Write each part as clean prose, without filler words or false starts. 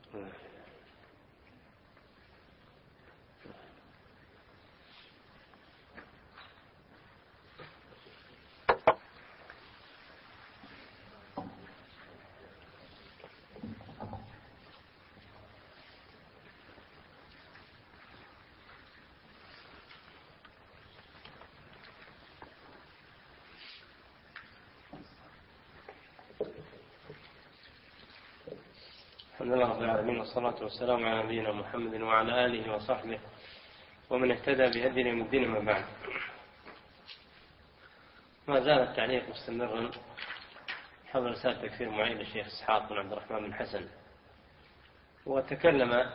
الحمد لله رب العالمين، والصلاة والسلام على نبينا محمد وعلى آله وصحبه ومن اهتدى بهديه يوم الدين. ما بعد، ما زال التعليق مستمرا حول رسالة تكفير معين للشيخ إسحاق بن عبد الرحمن بن حسن. تكلمنا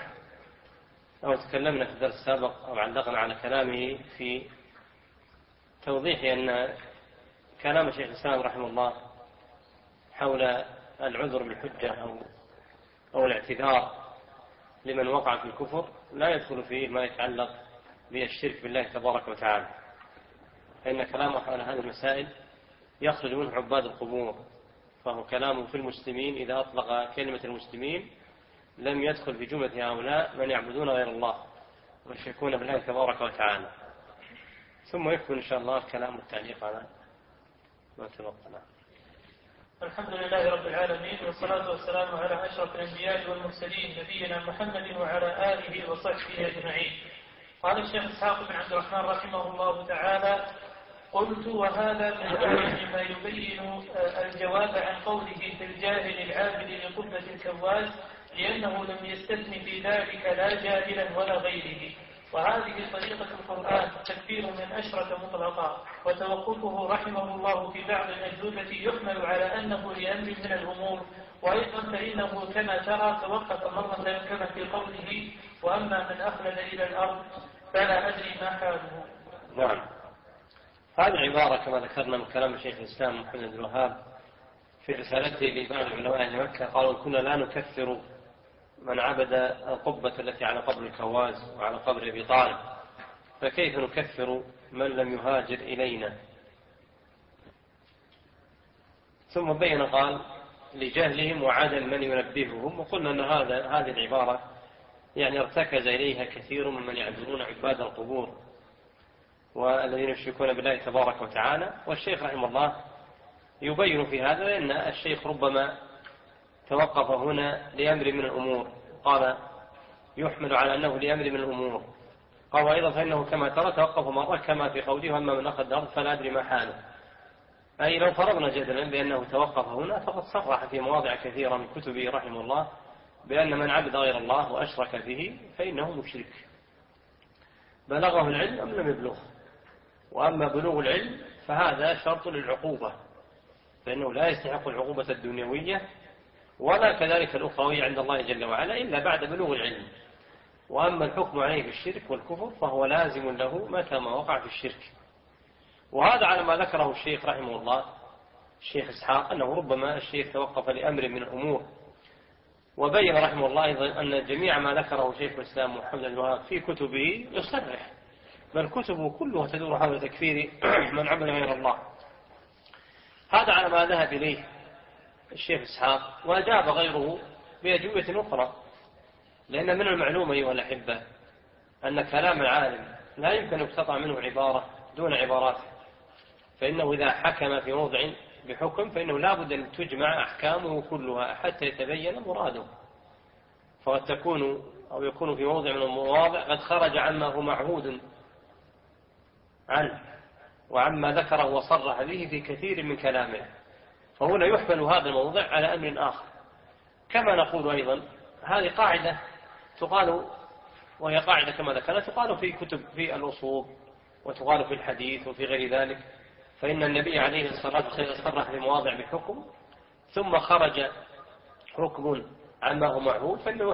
في الدرس السابق أو علقنا على كلامه في توضيح أن كلام الشيخ الإسلام رحمه الله حول العذر بالحجة أو الاعتذار لمن وقع في الكفر لا يدخل فيه ما يتعلق بالشرك بالله تبارك وتعالى، فإن كلامه حول هذه المسائل يخرج منه عباد القبور، فهو كلامه في المسلمين. إذا أطلق كلمة المسلمين لم يدخل في جملة هؤلاء من يعبدون غير الله ويشركون بالله تبارك وتعالى. ثم يكون إن شاء الله كلام التعليق على ما تبقى. الحمد لله رب العالمين، والصلاة والسلام على أشرف الأنبياء والمرسلين نبينا محمد وعلى آله وصحبه أجمعين. قال الشيخ إسحاق بن عبد الرحمن رحمه الله تعالى: قلت: وهذا من أوجه ما يبين الجواب عن قوله في الجاهل العابد لقبة الكواز، لأنه لم يستثن في ذلك لا جاهلا ولا غيره. وهذه طريقة القرآن، تكفير من أشرك مطلقا، وتوقفه رحمه الله في بعض الأجوبة يحمل على أنه لأمر من الأمور. وأيضا فإنه كما ترى توقف مرة كما في قوله: وأما من أخلد إلى الأرض فلا أدري ما حاله. نعم، هذه العبارة كما ذكرنا من كلام الشيخ الإسلام محمد بن الوهاب في رسالته لبعض علماء أهل مكة، قالوا: كنا لا نكفر من عبد القبة التي على قبر الكواز وعلى قبر أبي طالب، فكيف نكفر من لم يهاجر إلينا؟ ثم بين قال: لجهلهم وعدم من ينبههم. وقلنا أن هذه العبارة يعني ارتكز إليها كثير ممن يعبدون عباد القبور والذين يشركون بالله تبارك وتعالى. والشيخ رحمه الله يبين في هذا لأن الشيخ ربما توقف هنا لأمر من الأمور، قال يحمل على أنه لأمر من الأمور. قال: وأيضا فإنه كما ترى توقف مرة كما في قوله: أما من أخذ الأرض فلا أدري ما حاله. أي لو فرضنا جدلا بأنه توقف هنا فقد صرح في مواضع كثيرة من كتبه رحمه الله بأن من عبد غير الله وأشرك به فإنه مشرك، بلغه العلم أم لم يبلغه. وأما بلوغ العلم فهذا شرط للعقوبة، فإنه لا يستحق العقوبة الدنيوية ولا كذلك الأخروية عند الله جل وعلا إلا بعد بلوغ العلم. وأما الحكم عليه بالشرك والكفر فهو لازم له متى ما وقع في الشرك. وهذا على ما ذكره الشيخ رحمه الله الشيخ إسحاق، أنه ربما الشيخ توقف لأمر من الأمور. وبين رحمه الله أيضا أن جميع ما ذكره شيخ الإسلام محمد بن الوهاب في كتبه يصرح، بل كتبه كلها تدور حول تكفير من عبد غير الله. هذا على ما ذهب إليه الشيخ إسحاق، وأجاب غيره بأجوبة أخرى. لأن من المعلوم أيها الأحبة أن كلام العالم لا يمكن أن يقتطع منه عبارة دون عباراته، فإنه إذا حكم في موضع بحكم فإنه لا بد أن تجمع أحكامه كلها حتى يتبين مراده. فقد تكون أو يكون في موضع من المواضع قد خرج عما هو معهود عنه وعما ذكره وصرح به في كثير من كلامه، فهنا يحمل هذا الموضع على أمر آخر. كما نقول أيضا هذه قاعدة تقال، وهي قاعدة كما ذكرنا تقال في كتب في الأصول وتقال في الحديث وفي غير ذلك. فإن النبي عليه الصلاة والسلام صرح في مواضع بحكم ثم خرج حكم عما هو معهود فإنه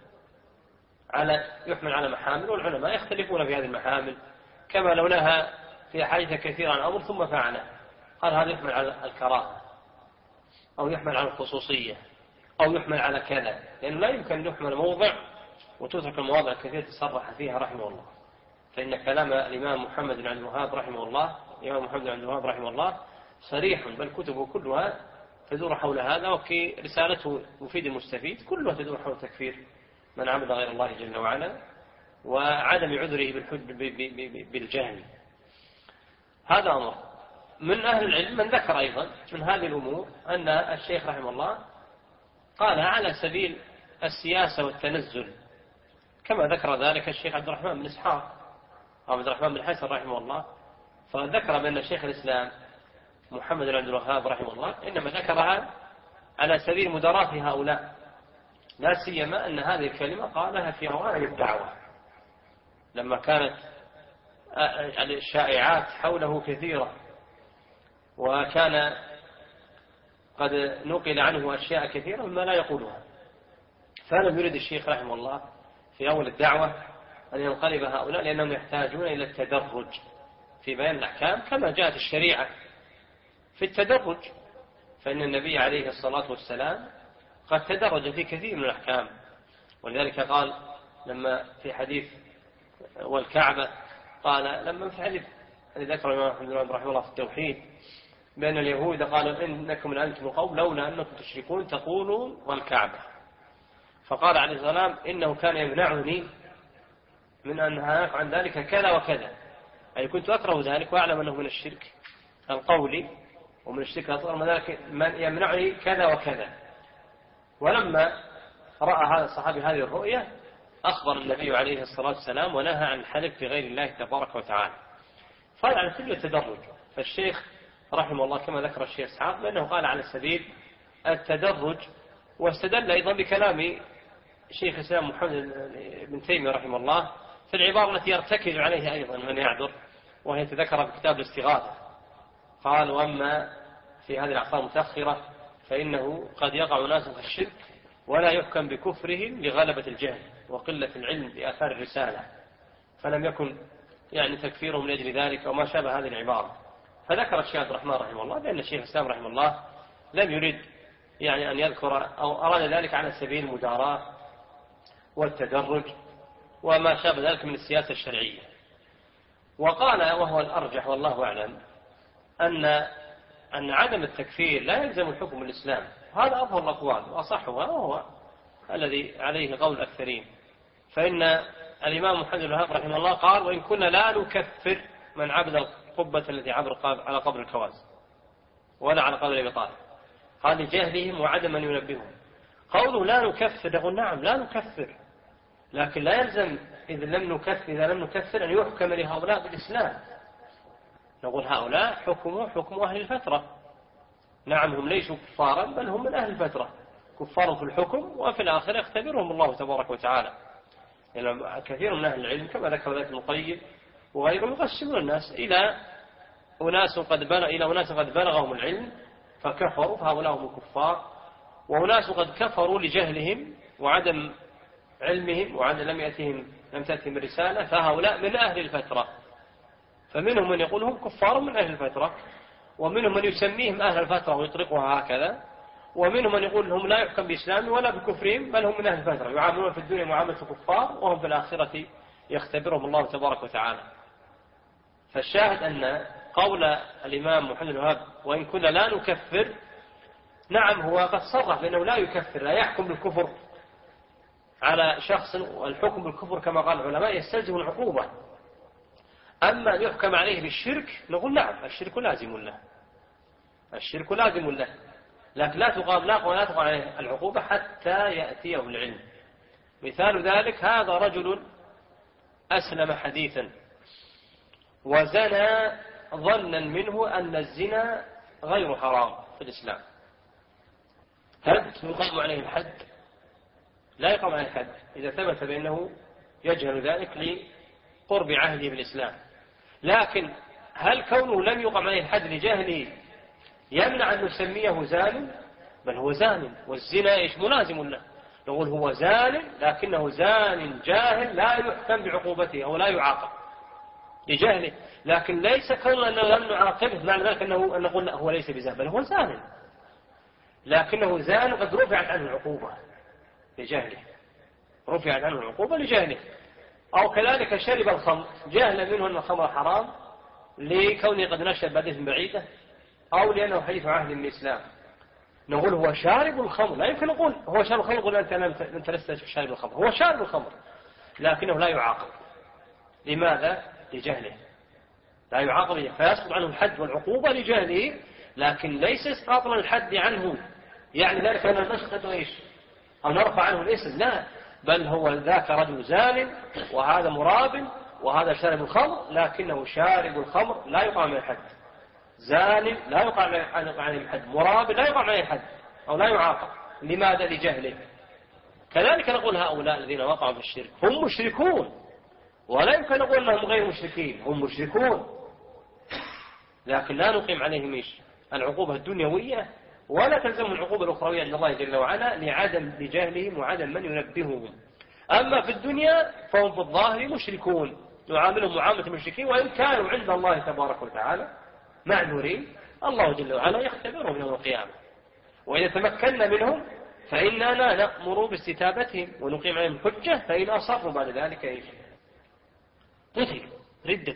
يحمل على محامل، والعلماء يختلفون في هذه المحامل. كما لو نهى في حديث كثير عن أمر ثم فعله، قال هذا يحمل على الكراهة أو يحمل على الخصوصية أو يحمل على كذا، لأنه لا يمكن أن يحمل موضع وتترك المواضع الكثيرة تصرح فيها رحمه الله. فإن كلام الإمام محمد بن عبد الوهاب رحمه الله صريح، بل كتبه كلها تدور حول هذا، وفي رسالته مفيد المستفيد كلها تدور حول تكفير من عبد غير الله جل وعلا وعدم عذره بالجهل. هذا أمر. من أهل العلم من ذكر أيضا من هذه الأمور أن الشيخ رحمه الله قال على سبيل السياسة والتنزل، كما ذكر ذلك الشيخ عبد الرحمن بن إسحاق أو عبد الرحمن بن حسن رحمه الله، فذكر بأن الشيخ الإسلام محمد بن عبد الوهاب رحمه الله إنما ذكرها على سبيل مداراة هؤلاء، لا سيما أن هذه الكلمة قالها في أوائل الدعوة لما كانت الشائعات حوله كثيرة، وكان قد نقل عنه أشياء كثيرة مما لا يقولها، فلم يرد الشيخ رحمه الله في أول الدعوة أن ينقلب هؤلاء، لأنهم يحتاجون إلى التدرج في بيان الأحكام كما جاءت الشريعة في التدرج، فإن النبي عليه الصلاة والسلام قد تدرج في كثير من الأحكام، ولذلك قال لما في حديث والكعبة قال لما في حديث ذكر الإمام أحمد رحمه الله في التوحيد بأن اليهود قالوا إنكم لأنتم القوم لولا أنكم تشركون تقولون والكعبة، فقال عليه السلام إنه كان يمنعني من أن أنهاك عن ذلك كذا وكذا، أي كنت أكره ذلك وأعلم أنه من الشرك القولي ومن الشرك الأصغر، من ذلك من يمنعني كذا وكذا. ولما رأى هذا الصحابي هذه الرؤية أخبر النبي عليه الصلاة والسلام ونهى عن الحلف في غير الله تبارك وتعالى. قال على سبيل التدرج، فالشيخ رحمه الله كما ذكر الشيخ إسحاق بأنه قال على سبيل التدرج، واستدل أيضا بكلام شيخ الإسلام محمد بن تيمية رحمه الله في العبارة التي يرتكز عليها أيضا من يعذر، وهي تذكر في كتاب الاستغاثة، قال وأما في هذه الأعصار المتأخرة فإنه قد يقع ناس في الشرك ولا يحكم بكفرهم لغلبة الجهل وقلة العلم بآثار الرسالة، فلم يكن يعني تكفيرهم لأجل ذلك وما شابه هذه العبارة. فذكر الشيخ عبد الرحمن رحمه الله بأن الشيخ الإسلام رحمه الله لم يريد يعني أن يذكر أو أراد ذلك على سبيل المداراة والتدرج وما شابه ذلك من السياسة الشرعية. وقال وهو الأرجح والله أعلم أن عدم التكفير لا يلزم الحكم الإسلام، هذا أظهر الأقوال وأصحها وهو الذي عليه قول الأكثرين، فإن الإمام محمد بن الوهاب رحمه الله قال وإن كنا لا نكفر من عبد القبة التي على قبر الكواز ولا على قبر أبي طالب، قال لجهلهم وعدم من ينبههم. قوله لا نكفر نقول نعم لا نكفر، لكن لا يلزم إذا لم نكفر أن يحكم لهؤلاء بالإسلام، نقول هؤلاء حكم أهل الفترة، نعم هم ليسوا كفارا بل هم من أهل الفترة، كفار في الحكم وفي الآخرة يختبرهم الله تبارك وتعالى. يعني كثير من أهل العلم كما ذكر ذلك ابن القيم وغيرهم يقسمون الناس إلى أناس قد بلغهم العلم فكفروا فهؤلاء هم الكفار، وأناس قد كفروا لجهلهم وعدم علمهم لم تأتهم الرسالة فهؤلاء من أهل الفترة، فمنهم من يقول هم كفار من أهل الفترة، ومنهم من يسميهم أهل الفترة ويطلقها هكذا، ومنهم من يقول هم لا يحكم بإسلام ولا بكفرهم بل هم من أهل الفترة يعاملون في الدنيا معاملة الكفار وهم في الآخرة يختبرهم الله تبارك وتعالى. فالشاهد أن قول الإمام محمد بن الوهاب وإن كنا لا نكفر، نعم هو قد صرح بأنه لا يكفر لا يحكم بالكفر على شخص، والحكم بالكفر كما قال العلماء يستلزم العقوبة، أما أن يحكم عليه بالشرك نقول نعم الشرك لازم له، لكن لا تقام عليه العقوبة حتى يأتيه العلم. مثال ذلك هذا رجل أسلم حديثا وزنى ظنا منه أن الزنا غير حرام في الإسلام، هل يقام عليه الحد؟ لا يقام عليه الحد إذا ثبت بأنه يجهل ذلك لقرب عهده بالإسلام، لكن هل كونه لم يقام عليه الحد لجهله يمنع أن نسميه زان؟ بل هو زان، والزنا إيش ملازم له، نقول هو زان لكنه زان جاهل لا يحكم بعقوبته أو لا يعاقب لجهله، لكن ليس كونه أنه لم نعاقبه معنى ذلك أن نقول هو ليس بزان، بل هو زان لكنه زان قد رفعت عنه العقوبة لجهله، أو كذلك شرب الخمر جهل منه أن الخمر حرام لكونه قد نشأ بعد بعيدة أو لأنه حديث عهد من الإسلام، نقول هو شارب الخمر، لا يمكن نقول هو شارب الخمر نقول أنت لست شارب الخمر، هو شارب الخمر لكنه لا يعاقب. لماذا؟ لجهله، لا يعاقب فيسقط عنه الحد والعقوبة لجهله، لكن ليس إسقاط الحد عنه يعني ذلك أن نسقط إيش أو نرفع عنه الاسم، لا، بل هو ذاك رجل زان وهذا مراب وهذا شارب الخمر، لكنه شارب الخمر لا يقع من الحد، زان لا يقع من الحد، مراب لا يقع من الحد أو لا يعاقب. لماذا؟ لجهله. كذلك نقول هؤلاء الذين وقعوا في الشرك هم مشركون، ولا يمكن نقول أنهم غير مشركين، هم مشركون، لكن لا نقيم عليهم إيش العقوبة الدنيوية، ولا تلزم العقوبة الأخروية عند الله جل وعلا لجهلهم وعدم من ينبههم. أما في الدنيا فهم في الظاهر مشركون، نعاملهم معاملة المشركين، وإن كانوا عند الله تبارك وتعالى معذورين، الله جل وعلا يختبرهم يوم القيامة، وإذا تمكنا منهم فإننا نأمر باستتابتهم ونقيم عليهم الحجة، فإن أصروا بعد ذلك إيش قتلوا ردة.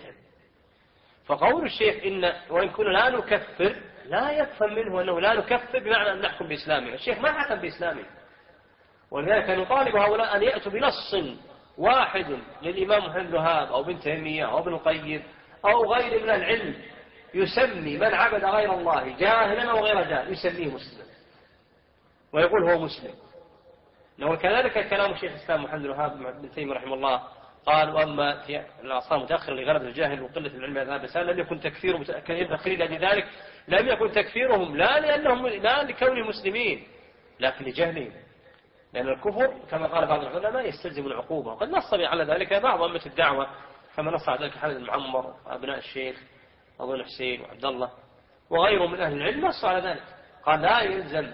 فقول الشيخ إن وإن كنا لا نكفر لا يفهم منه أنه لا نكفر بمعنى أن نحكم بإسلامه، الشيخ ما حكم بإسلامه، ولذلك نطالب هؤلاء أن يأتوا بنص واحد للإمام محمد بن وهاب أو ابن تيمية أو ابن القيم أو غير من العلم يسمي من عبد غير الله جاهلا أو غير جاهل يسميه مسلم ويقول هو مسلم. وكذلك كلام الشيخ الإسلام محمد بن وهاب بن تيمية رحمه الله قال: وأما في العصر متأخر لغلبة الجاهل وقلة العلم هذا بس لم يكن تكفير كثير لذلك لم يكن تكفيرهم لا لكونهم مسلمين لكن لجهلهم، لأن الكفر كما قال بعض العلماء يستلزم العقوبة، وقد نص على ذلك بعض أئمة الدعوة كما نص على ذلك حمد المعمر وأبناء الشيخ أبو الحسين وعبد الله وغيرهم من أهل العلم نص على ذلك، قال لا يلزم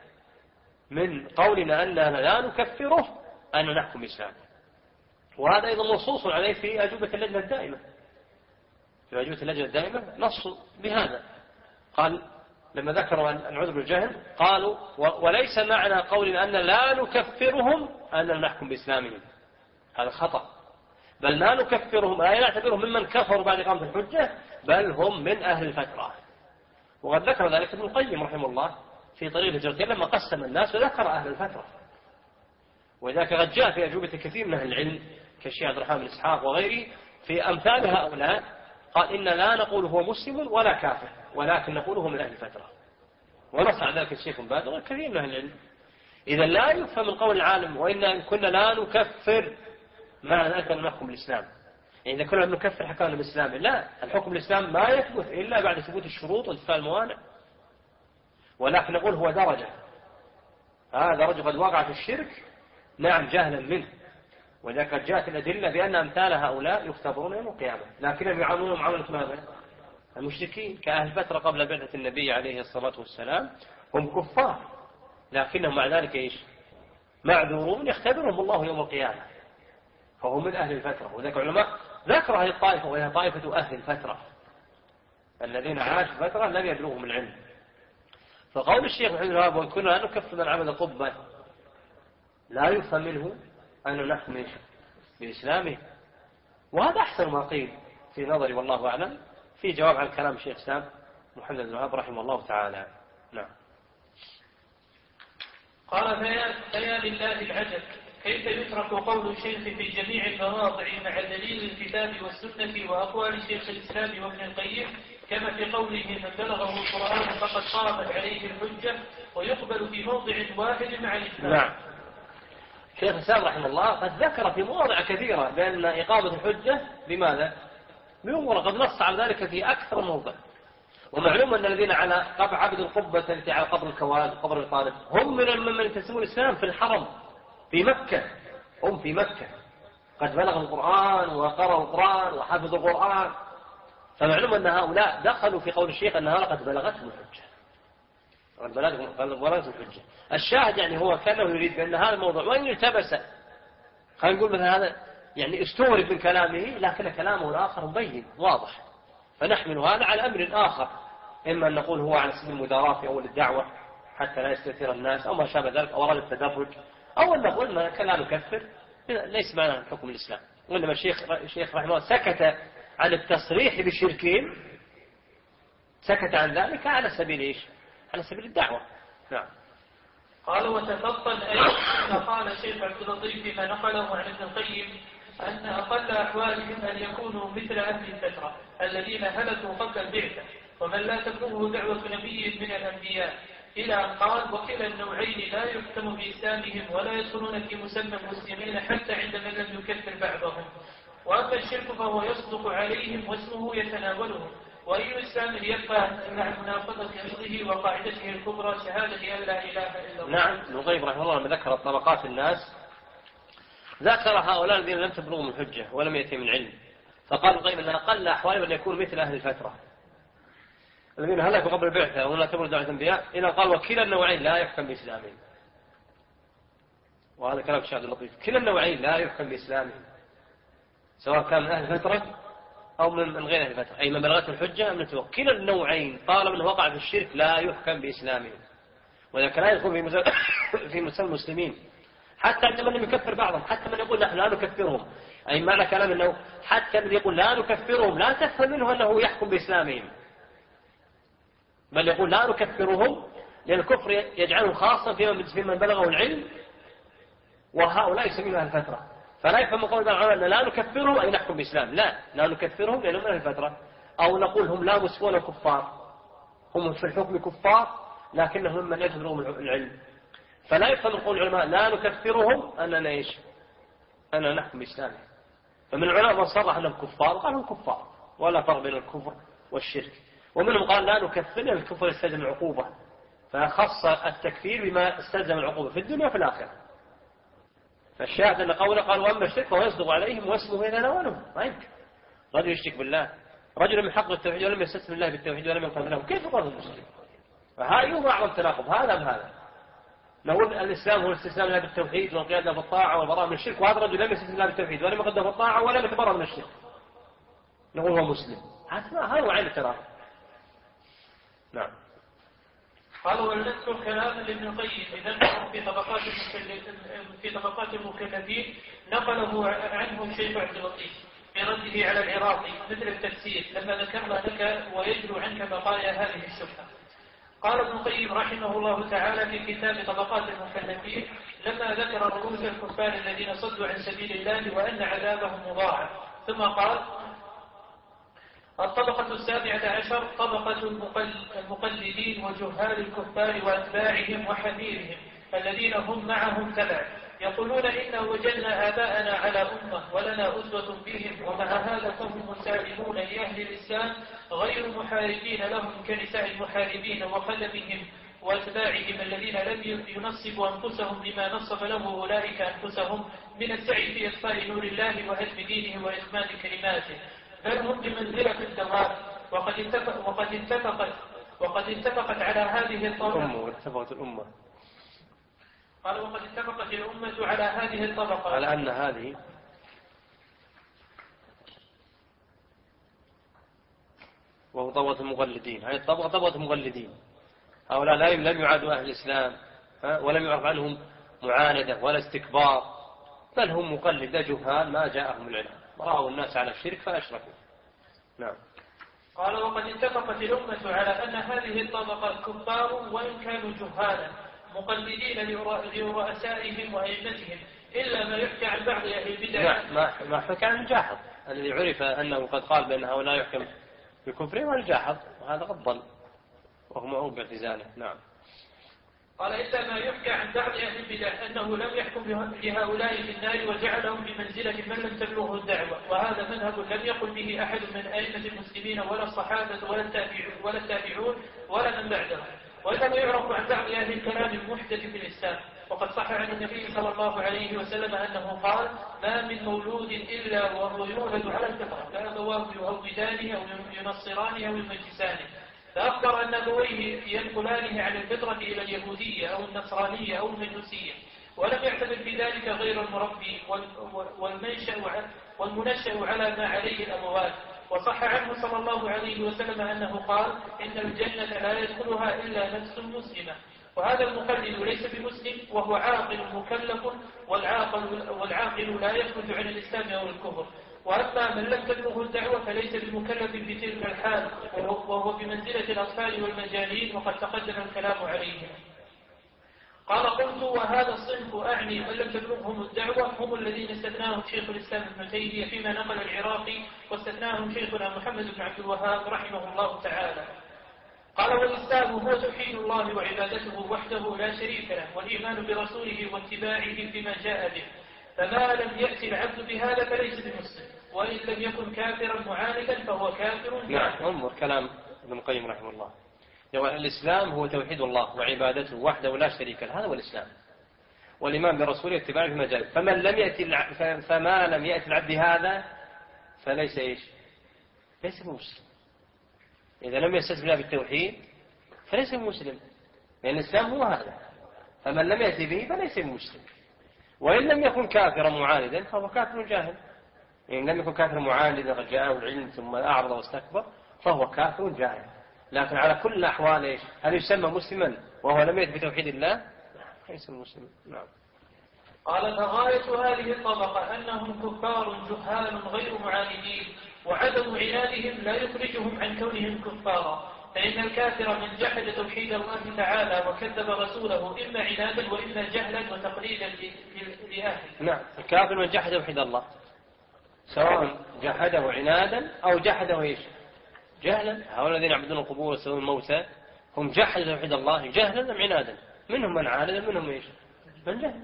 من قولنا أننا لا نكفره أن نحكم إسلام. وهذا أيضا منصوص عليه في أجوبة اللجنة الدائمة، في أجوبة اللجنة الدائمة نص بهذا، قال لما ذكروا العذر بالجهل قالوا: وليس معنى قولنا أن لا نكفرهم أننا نحكم بإسلامهم، هذا خطأ، بل لا نكفرهم لا نعتبرهم ممن كفروا بعد إقامة الحجة، بل هم من أهل الفترة. وقد ذكر ذلك ابن القيم رحمه الله في طريق الهجرتين لما قسم الناس وذكر أهل الفترة، وذلك قد جاء في أجوبة كثير من أهل العلم كالشيخ عبد الرحمن بن إسحاق وغيره في أمثال هؤلاء، قال: إن لا نقول هو مسلم ولا كافر ولكن نقول هو من أهل الفترة، ونص على ذلك الشيخ بن باز وكثير من أهل العلم. إذا لا يفهم القول العالم وإن كنا لا نكفر معنى ذلك أن نحكم الإسلام، يعني إذا كنا نكفر حكمنا بالإسلام، لا، الحكم الإسلام ما يثبت إلا بعد ثبوت الشروط وانتفاء الموانع، ولكن نقول هو درجة، هذا رجل قد وقع في الشرك نعم جهلا منه، ولذلك قد جاءت الأدلة بأن أمثال هؤلاء يختبرون يوم القيامة، لكنهم يعاملون معاملة ماذا؟ المشركين كأهل فترة قبل بعثة النبي عليه الصلاة والسلام، هم كفار لكنهم مع ذلك إيش؟ معذورون يختبرهم الله يوم القيامة، فهم من أهل الفترة. وذلك العلماء ذكر هذه الطائفة وهي طائفة أهل الفترة الذين عاشوا فترة لم يبلغهم العلم. فقول الشيخ محمد بن وهاب: وإن كنا لا نكفر من عبد قبة لا يفهم منه أن نحكم بإسلامه، وهذا أحسن ما قيل في نظري والله أعلم في جواب عن كلام الشيخ الإسلام محمد بن وهاب رحمه الله تعالى. نعم. قال: فيا لله العجب، كيف يترك قول الشيخ في جميع المواضع مع دليل الكتاب والسنة وأقوال شيخ الإسلام وابن القيم، كما في قوله: من بلغه القرآن فقد قامت عليه الحجة، ويقبل في موضع واحد مع الإسلام. نعم. شيخ الإسلام رحمه الله قد ذكر في مواضع كثيرة بأن إقامة الحجة بماذا؟ بأمور، قد نص على ذلك في أكثر موضع. ومعلوم أن الذين على عبد القبة التي على قبر الكواد قبر الطالب هم من ينتسبون الإسلام في الحرم في مكة، هم في مكة قد بلغوا القرآن وقرأوا القرآن وحفظوا القرآن، فمعلوم أن هؤلاء دخلوا في قول الشيخ أنها قد بلغتهم الحجة، قد بلغتهم الحجة. الشاهد يعني هو كانه يريد بأن هذا الموضوع وإن التبس، خلينا نقول مثلا هذا يعني استورد من كلامه، لكن كلامه الآخر مبين واضح، فنحمل هذا على أمر آخر، إما أن نقول هو على سبيل المداراة في أول الدعوة حتى لا يستثير الناس أو ما شابه ذلك، أو أراد التدرج، أو أن نقول ما كان لا نكفر ليس معنى حكم الإسلام. وإنما الشيخ رحمه الله سكت عن التصريح بالشركين، سكت عن ذلك على سبيل إيش؟ على سبيل الدعوة، نعم. قال وتفطن أيضا قال الشيخ عبد اللطيف فيما نقله عن ابن القيم أن أقل أحوالهم أن يكونوا مثل أهل الفترة الذين هلكوا قبل البعثة ومن لا تبلغه دعوة نبي من الأنبياء، إلى أن قال وكلا النوعين لا يحكم بإسلامهم ولا يدخلون في مسمى المسلمين حتى عند من لم يكفر بعضهم. وأما الشرك فهو يصدق عليهم واسمه يتناولهم، وأي إسلام يبقى مع منافذة أصله وقاعدته الكبرى شهادة أن لا إله إلا الله. نعم. ابن القيم رحمه الله لما ذكر طبقات الناس ذكر هؤلاء الذين لم تبلغهم الحجة ولم يأتي من علم، فقال ابن القيم أن أقل أحوالهم أن يكون مثل أهل الفترة الذين هلكوا قبل البعثة ولا تبلغ دعوة الأنبياء، إلى قال وكلا النوعين لا يحكم بإسلامهم. وهذا كلام الشيخ عبد اللطيف، كلا النوعين لا يحكم بإسلامهم سواء كان من أهل الفترة أو من غير أهل الفترة، أي من بلغته الحجة أم نتوقع. كلا النوعين طالما أنه وقع في الشرك لا يحكم بإسلامهم، وذلك لا يدخل في مسلم المسلمين حتى عند من لم يكفر بعضهم، حتى من يقول نحن لا نكفرهم. أي معنى كلام أنه حتى من يقول لا نكفرهم لا تفهم منه أنه يحكم بإسلامهم، بل يقول لا نكفرهم لأن الكفر يجعله خاصا في من بلغه العلم، وهؤلاء يسمون أهل الفترة. فلا يفهم قول العلماء أن لا نكفرهم أي نحكم بإسلام، لا نكفرهم لأنهم من أهل الفترة، أو نقول هم لا مسلمون كفار، هم في الحكم كفار لكنهم من يجبرهم العلم. فلا يفهم قول العلماء لا نكفرهم أننا إيش؟ أننا نحكم بإسلام. فمن العلماء من صرح أنهم كفار وقال هم كفار ولا فرق بين الكفر والشرك، ومنهم قال لا نكفر لأن الكفر يستلزم العقوبة، فخص التكفير بما استلزم العقوبة في الدنيا وفي الآخرة. فالشاهد أن قوله قال وأما الشرك فهو يصدق عليهم واسمه يتناولهم. ما يمكن رجل يشرك بالله، رجل من حق التوحيد ولم يستسلم الله بالتوحيد ولم يقم له، كيف يقال المسلم؟ فهذا أعظم تناقض هذا بهذا. نقول الإسلام هو الاستسلام له بالتوحيد والقيادة بالطاعة والبراءة من الشرك، وهذا الرجل لم يستسلم له بالتوحيد ولم يقدم بالطاعة ولم يتبرأ من الشرك، نقول هو مسلم. هذا هو عين التناقض. نعم. قال ولنذكر كلام ابن القيم لأنه في طبقات المكلفين نقله عنه الشيخ عبد اللطيف في رده على العراقي مثل التفسير لما ذكرنا لك ويجلو عنك بقايا هذه الشبهة. قال ابن القيم رحمه الله تعالى في كتاب طبقات المكلفين لما ذكر رؤوس الكفار الذين صدوا عن سبيل الله وأن عذابهم مضاعف، ثم قال الطبقة 17 طبقة المقلدين وجهال الكفار وأتباعهم وحميرهم الذين هم معهم تبع، يقولون إنا وجدنا آباءنا على أمة ولنا أسوة بهم، ومع هذا فهم مسالمون لأهل الإسلام غير محاربين لهم كنساء المحاربين وخدمهم وأتباعهم الذين لم ينصبوا أنفسهم بما نصب له أولئك أنفسهم من السعي في إطفاء نور الله وهدم دينه وإتمام كلماته، بل هم بمنزلة الدواب. وقد اتفقت على هذه الطبقة قال وقد اتفقت الأمة على هذه الطبقة على أن هذه وهو طبقة المقلدين. هذه الطبقة طبقة المقلدين، هؤلاء لم يعادوا أهل الإسلام ولم يعرف عنهم معاندة ولا استكبار، بل هم مقلدة جهال ما جاءهم العلم ورأوا الناس على الشرك فأشركوا. نعم. قال وقد اتفقت الأمة على أن هذه الطبقة كفار وإن كانوا جهالا مقلدين لرؤسائهم وأئمتهم، إلا ما يحكى عن بعض أهل البدع. ما حكى عن الجاحظ الذي عرف أنه قد قال بأن هؤلاء يحكم بكفره والجاحظ، وهذا قد ضل وهو معروف باعتزاله. نعم. قال إلا ما يحكى عن بعض أهل البدع أنه لم يحكم لهؤلاء في النار وجعلهم بمنزلة من لم تبلغه الدعوة، وهذا مذهب لم يقل به أحد من أئمة المسلمين ولا الصحابة ولا التابعون ولا من بعدهم، وإنما يعرف عن بعض أهل الكلام المحدث في الإسلام. وقد صح عن النبي صلى الله عليه وسلم أنه قال ما من مولود إلا وهو يولد على الفطرة، فأبواه يهودانه أو ينصرانه أو يمجسانه، فأخبر أن أبويه ينقلانه عن الفطرة إلى اليهودية أو النصرانية أو المجوسية، ولم يعتبر في ذلك غير المربي والمنشأ على ما عليه الأبوات. وصح عنه صلى الله عليه وسلم أنه قال إن الجنة لا يدخلها إلا نفس مسلمة. وهذا المقلد ليس بمسلم وهو عاقل مكلف، والعاقل لا يخرج عن الإسلام أو الكفر. وأما من لم تبلغه الدعوة فليس بمكلف بتلك الحال، وهو بمنزلة الأطفال والمجانين، وقد تقدم الكلام عليهم. قال قلت وهذا الصنف أعني من لم تبلغهم الدعوة هم الذين استثناهم شيخ الإسلام ابن تيمية فيما نقل العراقي واستثناهم شيخنا محمد بن عبد الوهاب رحمه الله تعالى. قال والإسلام هو توحيد الله وعبادته وحده لا شريك له والإيمان برسوله واتباعه فيما جاء به، فما لم يأتي العبد بهذا فليس بمسلم، وإن لم يكن كافرا معاندا فهو كافر. نعم، انظر كلام ابن القيم رحمه الله. الإسلام هو توحيد الله وعبادته وحده لا شريك له، هذا هو الإسلام، والإيمان برسوله واتباعه فيما جاء. فما لم يأتي العبد بهذا فليس إيش؟ ليس بمسلم. إذا لم يستسلم الله بالتوحيد فليس بمسلم، لأن الإسلام هو هذا، فمن لم يأتي به فليس بمسلم. وإن لم يكن كافرا معاندا فهو كافر جاهل. إن لم يكن كافرا معاندا جاءه العلم ثم أعرض واستكبر فهو كافر جاهل. لكن على كل الأحوال إيش؟ هل يسمى مسلما وهو لم يأتي بتوحيد الله؟ ليس مسلم. نعم. قال فغاية هذه الطبقة أنهم كفار جهال غير معاندين، وعدم عنادهم لا يخرجهم عن كونهم كفارا، فإن الكافر من جحد توحيد الله تعالى وكذب رسوله إما عنادا وإما جهلا وتقليدا لأهله. نعم، الكافر من جحد توحيد الله سواء جحده عنادا أو جحده إيش؟ جهلا. هؤلاء الذين يعبدون القبور ويسألون الموتى هم جحدوا توحيد الله جهلا أم عنادا؟ منهم من عاند منهم إيش؟ من جهل.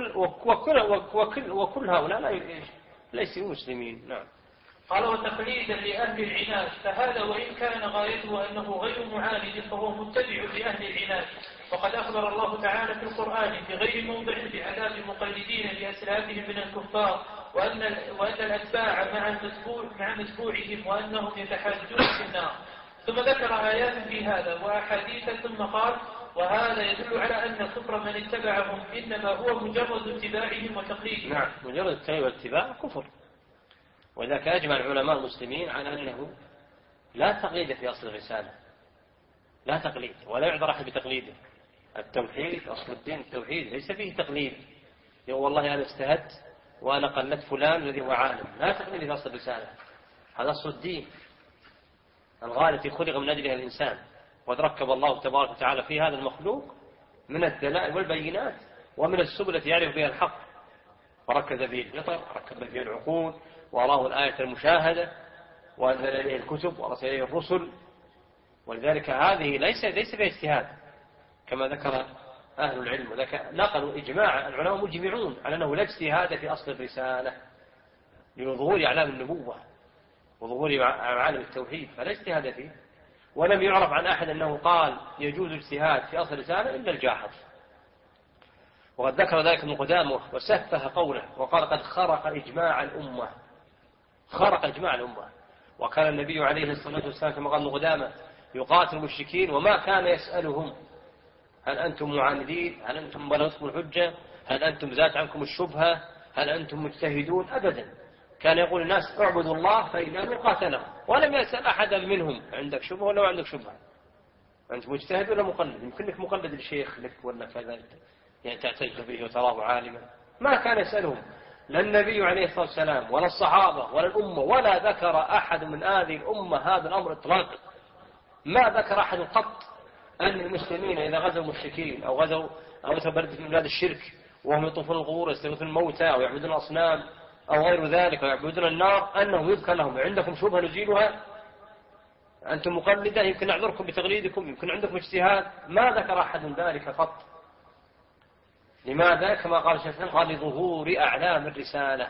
وكل هؤلاء ليسوا مسلمين. نعم. قال وتقليدا لأهل العناد، فهذا وإن كان غايته أنه غير معاند فهو متبع لأهل العناد، وقد أخبر الله تعالى في القرآن في غير موضع بعذاب المقلدين لأسلافهم من الكفار، وأن الأتباع مع متبوعهم وأنهم يتحاجون في النار. ثم ذكر آيات في هذا وأحاديث ثم قال وهذا يدل على أن كفر من اتبعهم إنما هو مجرد اتباعهم وتقليدهم. نعم، مجرد التبع والاتباع كفر. ولذلك أجمع العلماء المسلمين على أنه لا تقليد في أصل الرسالة، لا تقليد ولا يعذر أحد بتقليده. التوحيد أصل الدين، التوحيد ليس فيه تقليد. يقول والله أنا اجتهدت وأنا قلدت فلان الذي هو عالم، لا تقليد في أصل الرسالة، هذا أصل الدين، الغاية التي خلق من أجلها الإنسان. وقد ركب الله تبارك وتعالى في هذا المخلوق من الدلائل والبينات ومن السبل التي يعرف بها الحق، وركز به الفطر، ركب به العقول، وأراه الآية المشاهدة، وأنزل إليه الكتب ورسل إليه الرسل. ولذلك هذه ليس بها اجتهاد كما ذكر أهل العلم، نقلوا إجماع العلماء مجمعون على أنه لا اجتهاد في أصل الرسالة لظهور أعلام النبوة وظهور معالم التوحيد، فلا اجتهاد فيه. ولم يعرف عن أحد أنه قال يجوز اجتهاد في أصل الرسالة إلا الجاحظ. وقد ذكر ذلك ابن قدامة وسفه قوله وقال قد خرق إجماع الأمة، خرق إجماع الأمة. وكان النبي عليه الصلاة والسلام كما قال ابن قدامة يقاتل المشركين وما كان يسألهم هل أنتم معاندين، هل أنتم بلغتكم الحجة، هل أنتم زادت عنكم الشبهة، هل أنتم مجتهدون، أبدا. كان يقول الناس اعبدوا الله فإنه قاتلهم، ولم يسأل أحدا منهم عندك شبهة ولا عندك شبهة، أنت مجتهد ولا مقلد، يمكنك مقلد الشيخ لك ولا كذا يعني تعتز به وتراه عالما. ما كان يسألهم لا النبي عليه الصلاة والسلام ولا الصحابة ولا الأمة، ولا ذكر أحد من هذه الأمة هذا الأمر إطلاقا. ما ذكر أحد قط أن المسلمين إذا غزوا المشركين أو غزوا بلد من بلاد الشرك وهم يطوفون القبور يستغيثون الموتى أو يعبدون الأصنام أو غير ذلك ويعبدون النار أنه يذكر لهم عندكم شبهة نزيلها، أنتم مقلدة يمكن نعذركم بتقليدكم، يمكن عندكم اجتهاد. ما ذكر أحد ذلك قط. لماذا؟ كما قال الشيخ قال لظهور أعلام الرسالة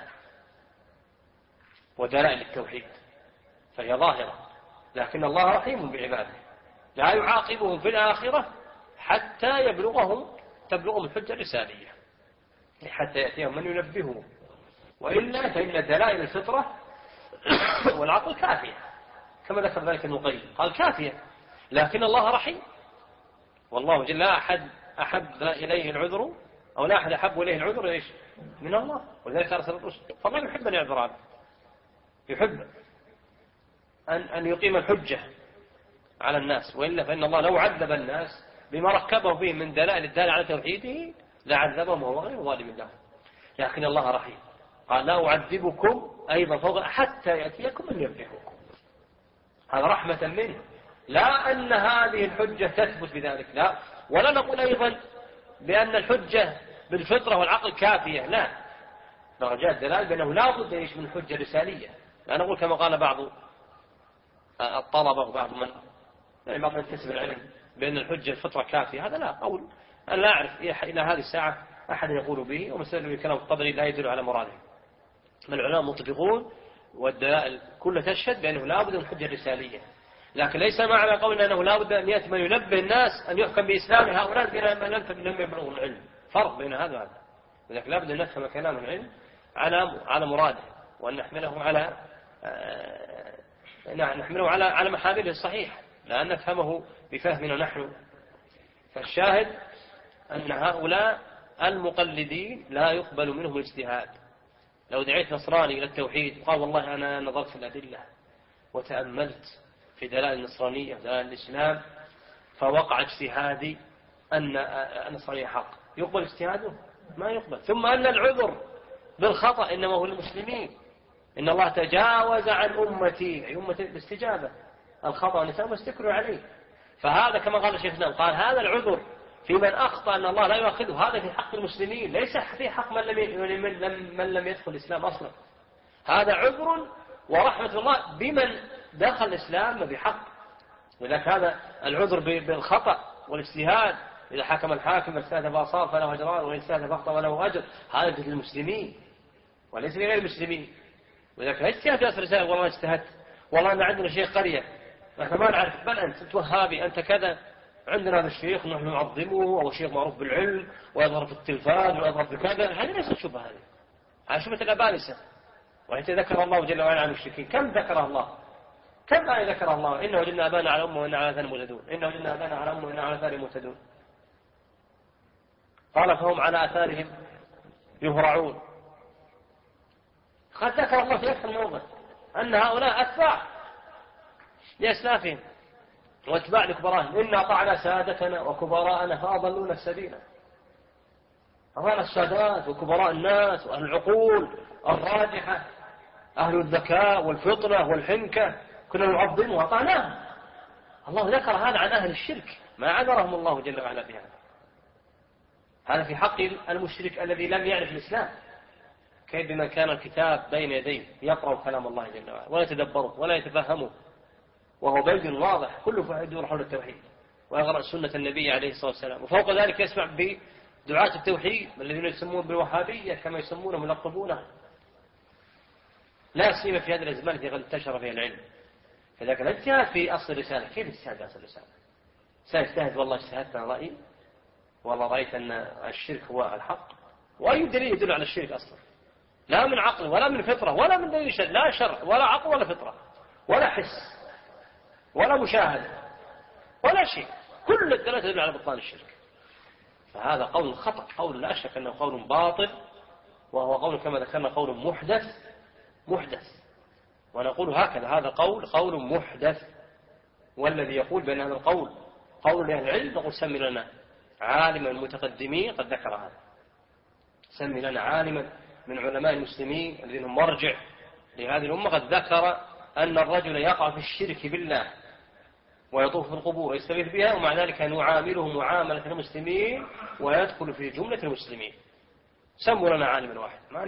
ودلائل التوحيد، فهي ظاهرة، لكن الله رحيم بعباده لا يعاقبهم في الآخرة حتى تبلغهم الحجة الرسالية، حتى يأتيهم من ينبههم، وإلا فإن دلائل الفطرة والعقل كافية كما ذكر ذلك ابن القيم قال كافية، لكن الله رحيم، والله جل لا أحد أحب إليه العذر أو لا أحد أحب إليه العذر إيش من الله، ولذلك أرسل الرسل. فالله يحب أن يعذر عنه، يحب أن يقيم الحجة على الناس، وإلا فإن الله لو عذب الناس بما ركبه فيه من دلائل الدالة على توحيده لعذبهم وهو غير ظالم لهم، لكن الله رحيم قال لا أعذبكم أيضا فوق حتى يأتيكم من ينبهكم. هذا رحمة منه، لا أن هذه الحجة تثبت بذلك، لا، ولا نقول أيضا بأن الحجة بالفطرة والعقل كافية، لا، درجات دلالة بأنه لا بد أن يشمل الحجة الرسالية. لا نقول كما قال بعض الطلبة وبعض من ينتسب العلم بأن الحجة الفطرة كافية، هذا لا قول. أنا لا أعرف إلى هذه الساعة أحد يقول به، ومسألة الكلام القدري لا يدل على مراده. العلماء متفقون والدلائل كلها تشهد بأنه لا بد من الحجة الرسالية، لكن ليس معنى قولنا أنه لا بد أن يأتي من ينبه الناس أن يحكم بإسلام هؤلاء بلا ما لم يبلغوا العلم. فرق بين هذا وهذا، لكن لا بد أن نفهم كلام العلم على مراده، وأن نحمله على محامله الصحيح، لا أن نفهمه بفهمنا نحن. فالشاهد أن هؤلاء المقلدين لا يقبل منهم اجتهاد. لو دعيت نصراني إلى التوحيد وقال والله أنا نظرت في الأدلة وتأملت في دلائل النصرانية ودلائل الإسلام فوقع اجتهادي أن النصرانية حق، يقبل اجتهاده؟ ما يقبل. ثم أن العذر بالخطأ إنما هو المسلمين، إن الله تجاوز عن أمتي، أي أمتي باستجابة الخطأ والنساء واستكروا عليه. فهذا كما قال الشيخ الإسلام، قال هذا العذر في من أخطأ أن الله لا يؤاخذه، هذا في حق المسلمين، ليس في حق من لم يدخل الإسلام أصلا. هذا عذر ورحمة الله بمن دخل الإسلام بحق. ولذلك هذا العذر بالخطأ والاجتهاد، إذا حكم الحاكم اجتهد فأصاب فله أجران وإن اجتهد فأخطأ فله أجر، هذا في المسلمين وليس لغير المسلمين. ولذلك لا اجتهاد يصل رسالة والله اجتهدت، والله أن عندنا شيخ قرية نحن ما نعرف، بل أنت وهابي أنت كذا، عندنا هذا الشيخ نحن نعظمه، هو شيخ معروف بالعلم ويظهر في التلفاز ويظهر في كذا. هذه ليست شبهة، هذه شبهة الأبالسة. وإنت ذكر الله جل وعلا عن المشركين، كم ذكر الله، كم آية ذكر الله؟ إنه وجدنا أبانا على أمه وإنا على آثارهم مهتدون، إنه وجدنا أبانا على أمه وإنا على آثارهم مهتدون. قال فهم على آثارهم يهرعون. قد ذكر الله في أكثر من موضع أن هؤلاء أتباع لأسلافهم واتباع لكبرائهم، إنا أطعنا سادتنا وكبراءنا فأضلونا السبيل. أضل السادات وكبراء الناس وأهل العقول الراجحة، أهل الذكاء والفطنة والحنكة، كنا نعظمهم وأطعناهم. الله ذكر هذا عن أهل الشرك، ما عذرهم الله جل وعلا بهذا. هذا في حق المشرك الذي لم يعرف الإسلام، كيف بمن كان الكتاب بين يديه يقرأ كلام الله جل وعلا ولا يتدبره ولا يتفهمه، وهو بين واضح كله يدور حول التوحيد ويقرأ سنة النبي عليه الصلاة والسلام. وفوق ذلك يسمع بدعاة التوحيد الذين يسمون بالوهابية كما يسمونهم ويلقبونه، لا سيما في هذه الأزمان التي قد انتشر فيها العلم. فذلك الاجتهاد في أصل الرسالة، كيف اجتهاد في أصل الرسالة؟ سيجتهد والله اجتهدت أنا رأيي والله رأيت أن الشرك هو الحق، وأي دليل يدل على الشرك أصلا؟ لا من عقل ولا من فطرة ولا من دليل شرع، لا شرع ولا عقل ولا فطرة ولا حس ولا مشاهدة ولا شيء، كل الدلالات تدل على بطلان الشرك. فهذا قول خطأ، قول لا شك أنه قول باطل، وهو قول كما ذكرنا قول محدث. ونقول هكذا، هذا قول محدث. والذي يقول بأن هذا القول قول لأهل العلم نقول سمي لنا عالما المتقدمين قد ذكر هذا، سمي لنا عالما من علماء المسلمين الذين هم مرجع لهذه الأمة قد ذكر أن الرجل يقع في الشرك بالله ويطوف في القبور ويستغيث بها، ومع ذلك نعامله معاملة المسلمين ويدخل في جملة المسلمين. سموا لنا عالما واحد، ما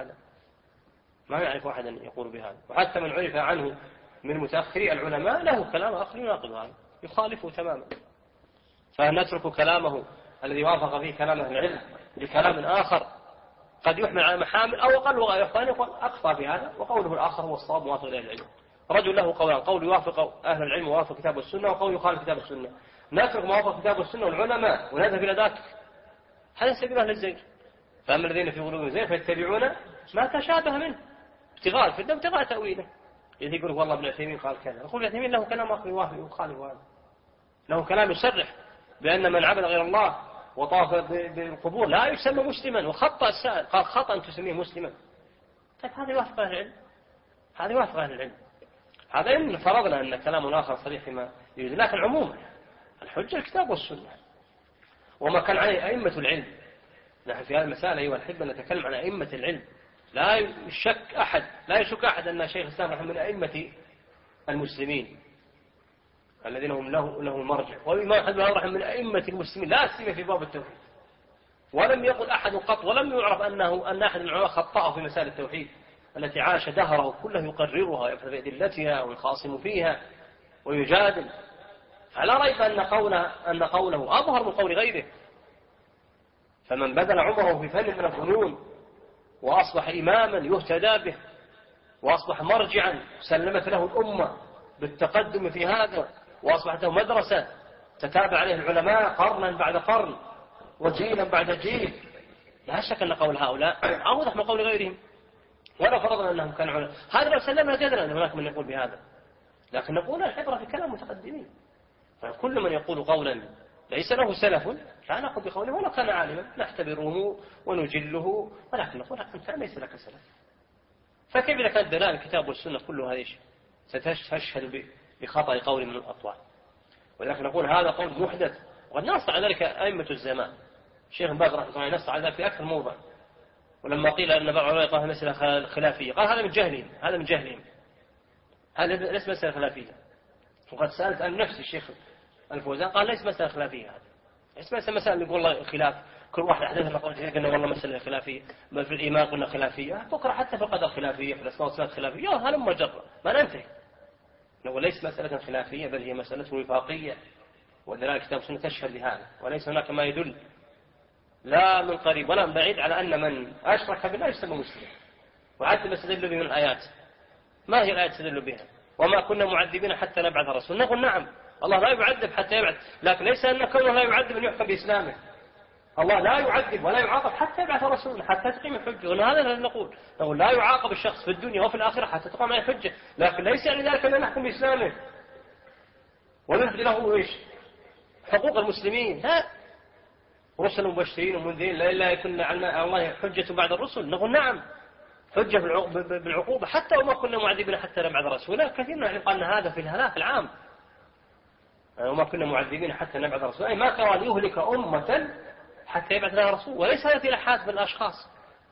نعرف أحدا يقول بهذا. وحتى من عرف عنه من متأخري العلماء له كلام آخر يناقض هذا، يخالفه تماما. فنترك كلامه الذي وافق فيه كلام أهل العلم لكلام آخر قد يحمل على محامل أو أقل أقصى في هذا، وقوله الآخر هو الصواب موافق لأهل العلم. رجل له قولان، قول يوافق أهل العلم ووافق كتاب السنة، وقول يخالف كتاب السنة. نترك موافق كتاب السنة والعلماء ونذهب إلى ذاك، هذا سبيل أهل الزيغ. فأما الذين في قلوبهم زيغ فيتبعون ما تشابه منه ابتغاء الفتنة ابتغاء تأويله. يجي يقول والله ابن عثيمين قال كذا، نقول ابن عثيمين له كلام آخر يوافق يخالف هذا، له كلام يصرح بأن من عبد غير الله وطاف بالقبور لا يسمى مسلما، وخطأ السائل قال خطأ أن تسميه مسلما. طيب هذا يوافق أهل العلم، هذا يوافق أهل العلم. هذا إن فرضنا أن كلام آخر صريح فيما يريد، لكن عموما الحجة الكتاب والسنة وما كان عليه أئمة العلم. نحن في هذه المسألة أيها الأحبة نتكلم عن أئمة العلم، لا يشك أحد أن شيخ الإسلام رحمه من أئمة المسلمين الذين هم له المرجع، والإمام أحمد بن حنبل من أئمة المسلمين لا سيما في باب التوحيد، ولم يقل أحد قط، ولم يعرف أن أحد من العلماء خطأه في مسائل التوحيد التي عاش دهره كله يقررها ويبحث في أدلتها ويخاصم فيها ويجادل. فلا ريب أن قوله أظهر من قول غيره. فمن بذل عمره في فن من الفنون وأصبح إماما يهتدى به وأصبح مرجعا سلمت له الأمة بالتقدم في هذا، وأصبحت له مدرسة تتابع عليه العلماء قرنا بعد قرن وجيلا بعد جيل، لا شك أن قول هؤلاء أوضح من قول غيرهم. ولا فرضنا أنهم كانوا علماء، هذا لو سلمنا جدلا أن هناك من يقول بهذا، لكن نقول العبرة في كلام متقدمين. فكل من يقول قولا ليس له سلف لا نأخذ بقوله ولو كان عالما، نعتبره ونجله، ولكن نقول أنت ليس لك سلف. فكيف إذا كانت دلالة الكتاب والسنة كلها إيش ستشهد بخطأ قول من الأطوال؟ ولكن نقول هذا قول محدث، وقد نص على ذلك أئمة الزمان. الشيخ باز رحمه الله نص على ذلك في أكثر موضع. ولما قيل أن بعض العلماء قال مسألة خلافية قال هذا من جهلهم، هذا ليس مسألة خلافية. وقد سألت عن نفس الشيخ الفوزان قال ليس مسألة خلافية، هذا ليس مسألة يقول الله خلاف، كل واحد أحدثنا قال قلنا والله مسألة خلافية، بل في الإيمان قلنا خلافية، بكرة حتى في القدر خلافية، في الأسماء والصفات خلافية، هذا مجرد ما ننتهي. وليس مسألة خلافية بل هي مسألة وفاقية، ودلالة كتاب السنة تشهد لهذا، وليس هناك ما يدل لا من قريب ولا من بعيد على أن من أشرك بالله يسمى مسلم. وعدل استدل به من الآيات. ما هي الآيات تدل بها؟ وما كنا معذبين حتى نبعث رسول. نقول نعم الله لا يعذب حتى يبعث، لكن ليس أن كونه لا يعذب أن يحكم بإسلامه. الله لا يعذب ولا يعاقب حتى يبعث رسولا حتى تقيم الحجة. وهذا نقول لا يعاقب الشخص في الدنيا وفي الآخرة حتى تقام عليه الحجة، لكن ليس يعني ذلك أن نحكم بإسلامه ونفذ له إيش حقوق المسلمين. لا، رسل مبشرين ومنذرين لا يكون على الله حجة بعد الرسل. نقول نعم حجة بالعقوبة حتى وما كنا معذبين حتى نبعث رسولا. كثير من قال هذا في الهلاك العام، وما كنا معذبين حتى نبعث رسولا، أي ما كان يهلك أمة حتى يبعث لها رسول، وليس هذا في الأحاد بالأشخاص.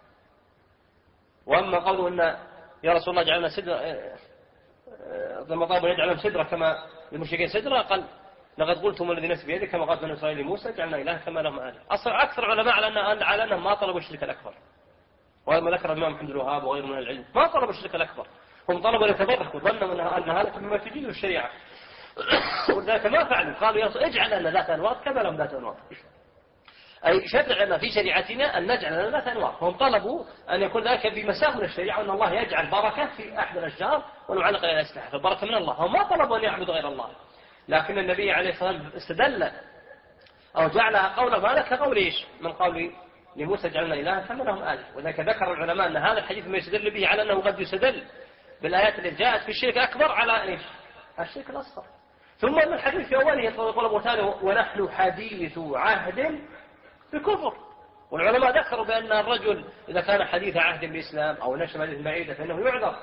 وأما قوله أن يا رسول الله جعلنا سدرة ثم طاب يجعلهم سدرة كما المشركين سدرة، قال لقد قلتم الذي نفسي بيده كما قال بنو إسرائيل لموسى جعلنا إله كما لهم آله. أصلا أكثر علماء على أنهم ما طلبوا الشرك الأكبر، وما ذكر الإمام محمد الوهاب وغيره من العلم ما طلبوا الشرك الأكبر، هم طلبوا يتبركوا ظنوا أن هذا مما تجيد الشريعة وذلك ما فعلوا. قالوا يا رسول اجعل لنا ذات أنواط كما لهم ذات أنواط، أي شرع لنا في شريعتنا أن نجعل لنا ذات أنواط. هم طلبوا أن يكون ذلك بمساوئ الشريعة وأن الله يجعل بركة في أحد الأشجار ونعلق إلى الأسلحة فالبركة من الله. هم ما طلبوا أن يعبدوا غير الله، لكن النبي عليه الصلاة والسلام استدل أو جعلها قوله ما لك قول إيش من قول لموسى جعلنا إلها كما لهم آله. وذلك ذكر العلماء أن هذا الحديث ما يستدل به على أنه قد يستدل بالآيات التي جاءت في الشرك الأكبر على إيش الشرك الأصغر. ثم أن الحديث في أوله يطلب وثاني ونحن حديث عهد بكفر. والعلماء ذكروا بأن الرجل إذا كان حديث عهد بالإسلام أو نشر حديث بعيدة فإنه يعذر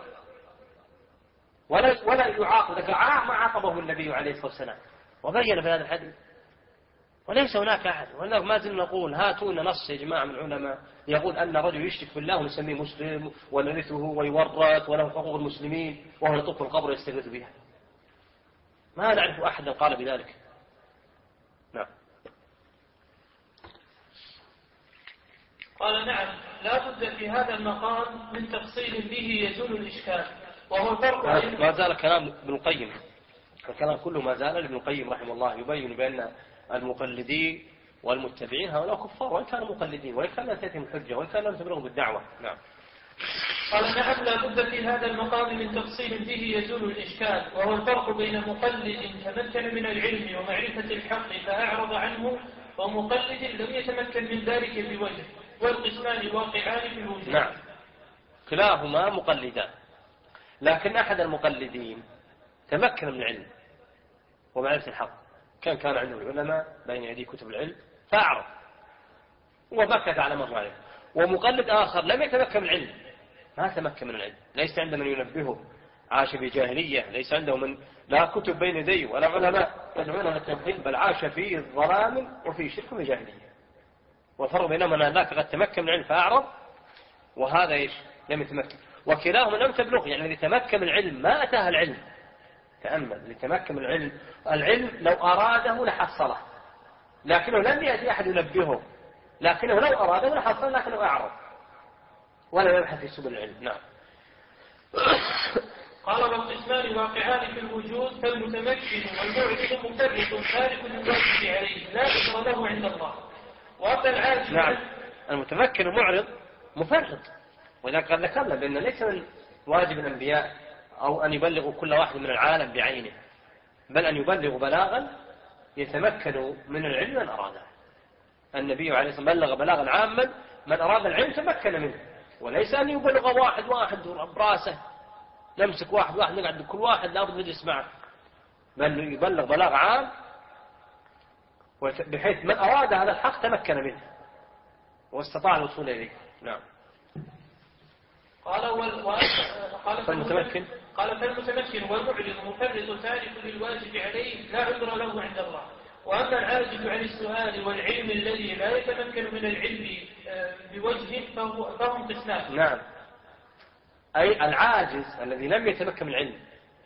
ولا يعاقب. ذكر ما عاقبه النبي عليه الصلاة والسلام وبين في هذا الحديث. وليس هناك أحد، ولذلك ما زلنا نقول هاتونا نص يا جماعة من العلماء يقول أن رجل يشرك بالله ونسميه مسلم ونرثه ويورث وله حقوق المسلمين وهو يطوف في القبر يستغيث بها. ما نعرف أحدا قال بذلك. نعم. قال نعم لا بد في هذا المقام من تفصيل به يزول الإشكال، وهو الفرق ما زال كلام ابن القيم، الكلام كله ما زال ابن القيم رحمه الله يبين بأن المقلدين والمتبعين هؤلاء كفار وإن كانوا مقلدين وإن كان لا تأتيهم الحجة وإن كان لم تبلغهم بالدعوة. نعم. قال نعم لا بد في هذا المقام من تفصيل به يزول الإشكال، وهو الفرق بين مقلد تمكن من العلم ومعرفة الحق فأعرض عنه ومقلد لم يتمكن من ذلك بوجه، والقسمان واقعان في الوجود. نعم كلاهما مقلدان، لكن أحد المقلدين تمكن من العلم ومعرفة الحق كان عنده العلماء بين يديه كتب العلم فأعرض ومكث على ما هو عليه. ومقلد آخر لم يتمكن من العلم، ما تمكن من العلم، ليس عنده من ينبهه، عاش في جاهلية، ليس عنده من لا كتب بين يديه ولا علماء يدعونه التوحيد، بل عاش في ظلام وفي شرك وجاهلية. والفرق بينما أن ذاك قد تمكن من العلم فأعرض وهذا إيش لم يتمكن. وكلاهما لم تبلغ، يعني الذي تمكن من العلم ما أتاه العلم. تأمل، الذي تمكن من العلم لو أراده لحصله، لكنه لم يأتي أحد ينبهه لكنه لو أراد لحصل، لكنه أعرض ولا يبحث في سبل العلم. نعم. قال والقسمان واقعان في الوجود، فالمتمكن والمعرض مفرط تارك للواجب عليه لا أجر له عند الله. وأما العاجز. نعم، المتمكن والمعرض مفرط، ولذلك قد ذكرنا بأن ليس من واجب الأنبياء أو أن يبلغوا كل واحد من العالم بعينه، بل أن يبلغوا بلاغا يتمكنوا من العلم من أراده. النبي عليه الصلاة والسلام بلغ بلاغا عاما، من أراد العلم تمكن منه، وليس أن يبلغ واحد براسه، نمسك واحد نقعد كل واحد لابد نجلس معه، بل يبلغ بلاغ عام بحيث من أراد هذا الحق تمكن منه واستطاع الوصول إليه. نعم. فالمتمكن والمعرض مفرط تارك للواجب عليه لا عذر له عند الله. وأما العاجز عن السؤال والعلم الذي لا يتمكن من العلم بوجه فهم قسمان. نعم، أي العاجز الذي لم يتمكن من العلم،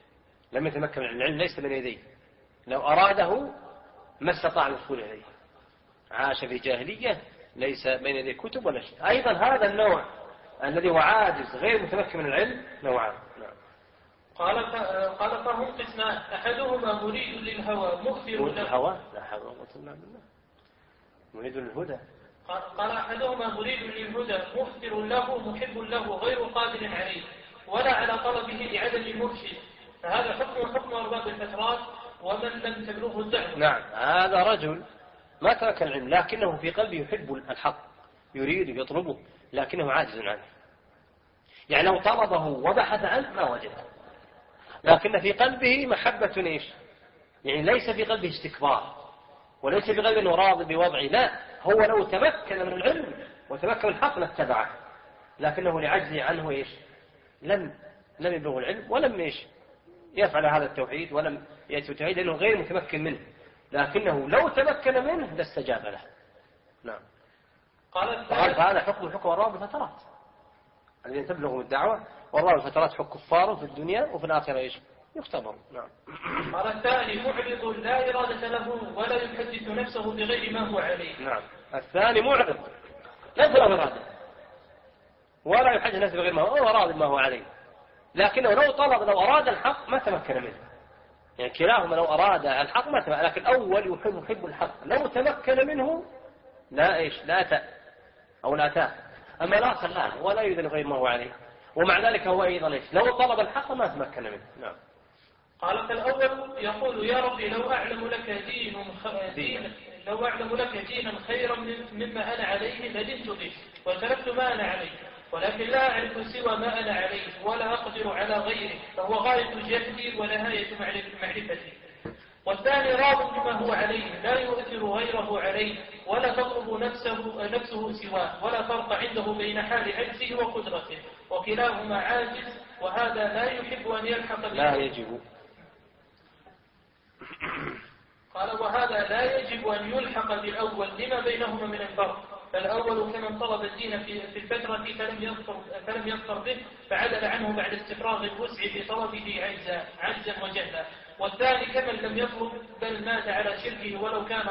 العلم ليس بين يديه، لو أراده ما استطاع الوصول إليه، عاش في جاهلية ليس بين يديه كتب ولا شيء. أيضا هذا النوع الذي هو عاجز غير متمكن من العلم نوعان. نعم. قال فهم قسمان، أحدهما مريد للهوى مؤثر له. لا حول ولا قوة إلا بالله. مريد للهدى. قال أحدهما مريد للهدى مؤثر له محب له غير قادر عليه ولا على طلبه لعدم المرشد، فهذا حكم أرباب الفترات ومن لم تبلغه الدعوة. نعم، هذا رجل ما ترك العلم لكنه في قلبه يحب الحق، يريد يطلبه لكنه عاجز عنه، يعني لو طلبه وبحث عنه ما وجده، لكن في قلبه محبة إيش؟ يعني ليس في قلبه استكبار، وليس في قلبه أنه راضي بوضعه، لا، هو لو تمكن من العلم وتمكن الحق لاتبعه، لكنه لعجزه عنه إيش؟ لم يبلغ العلم ولم إيش؟ يفعل هذا التوحيد ولم يأتي التوحيد لأنه غير متمكن منه، لكنه لو تمكن منه لاستجاب له. نعم. قال هذا حكم أرباب الفترات الذين تبلغهم الدعوة، والله الفترات حكم كفار في الدنيا وفي الآخرة إيش؟ يختبر. نعم. قال الثاني معرض لا إرادة له ولا يحدث نفسه بغير ما هو عليه. نعم، الثاني معرض لا له إرادة ولا يحدث نفسه بغير ما هو راضي ما هو عليه، لكنه لو أراد الحق ما تمكن منه، يعني كلاهما لو أراد الحق ما تمكن، لكن الأول يحب الحق لو تمكن منه لا أتاه، أما الآخر لا ولا يريد غير ما هو عليه، ومع ذلك هو أيضا لو طلب الحق ما تمكن منه. نعم. قال فالأول يقول يا ربي لو أعلم لك دينا خيرا مما أنا عليه لدنت به وتركت ما أنا عليه، ولكن لا أعرف سوى ما أنا عليه ولا أقدر على غيره، فهو غاية جهدي ونهاية معرفتي. والثاني راض بما هو عليه لا يؤثر غيره عليه ولا تطلب نفسه سواه، ولا فرق عنده بين حال عجزه وقدرته، وكلاهما عاجز، وهذا لا يحب أن يلحق لا يجب. قال وهذا لا يجب أن يلحق بالأول لما بينهما من الفرق، فالأول كمن طلب الدين في الفترة فلم يظفر به فعدل عنه بعد استفراغ الوسع في طلبه عجزا وجهلا، والثاني كمن لم يطلب بل مات على شركه ولو كان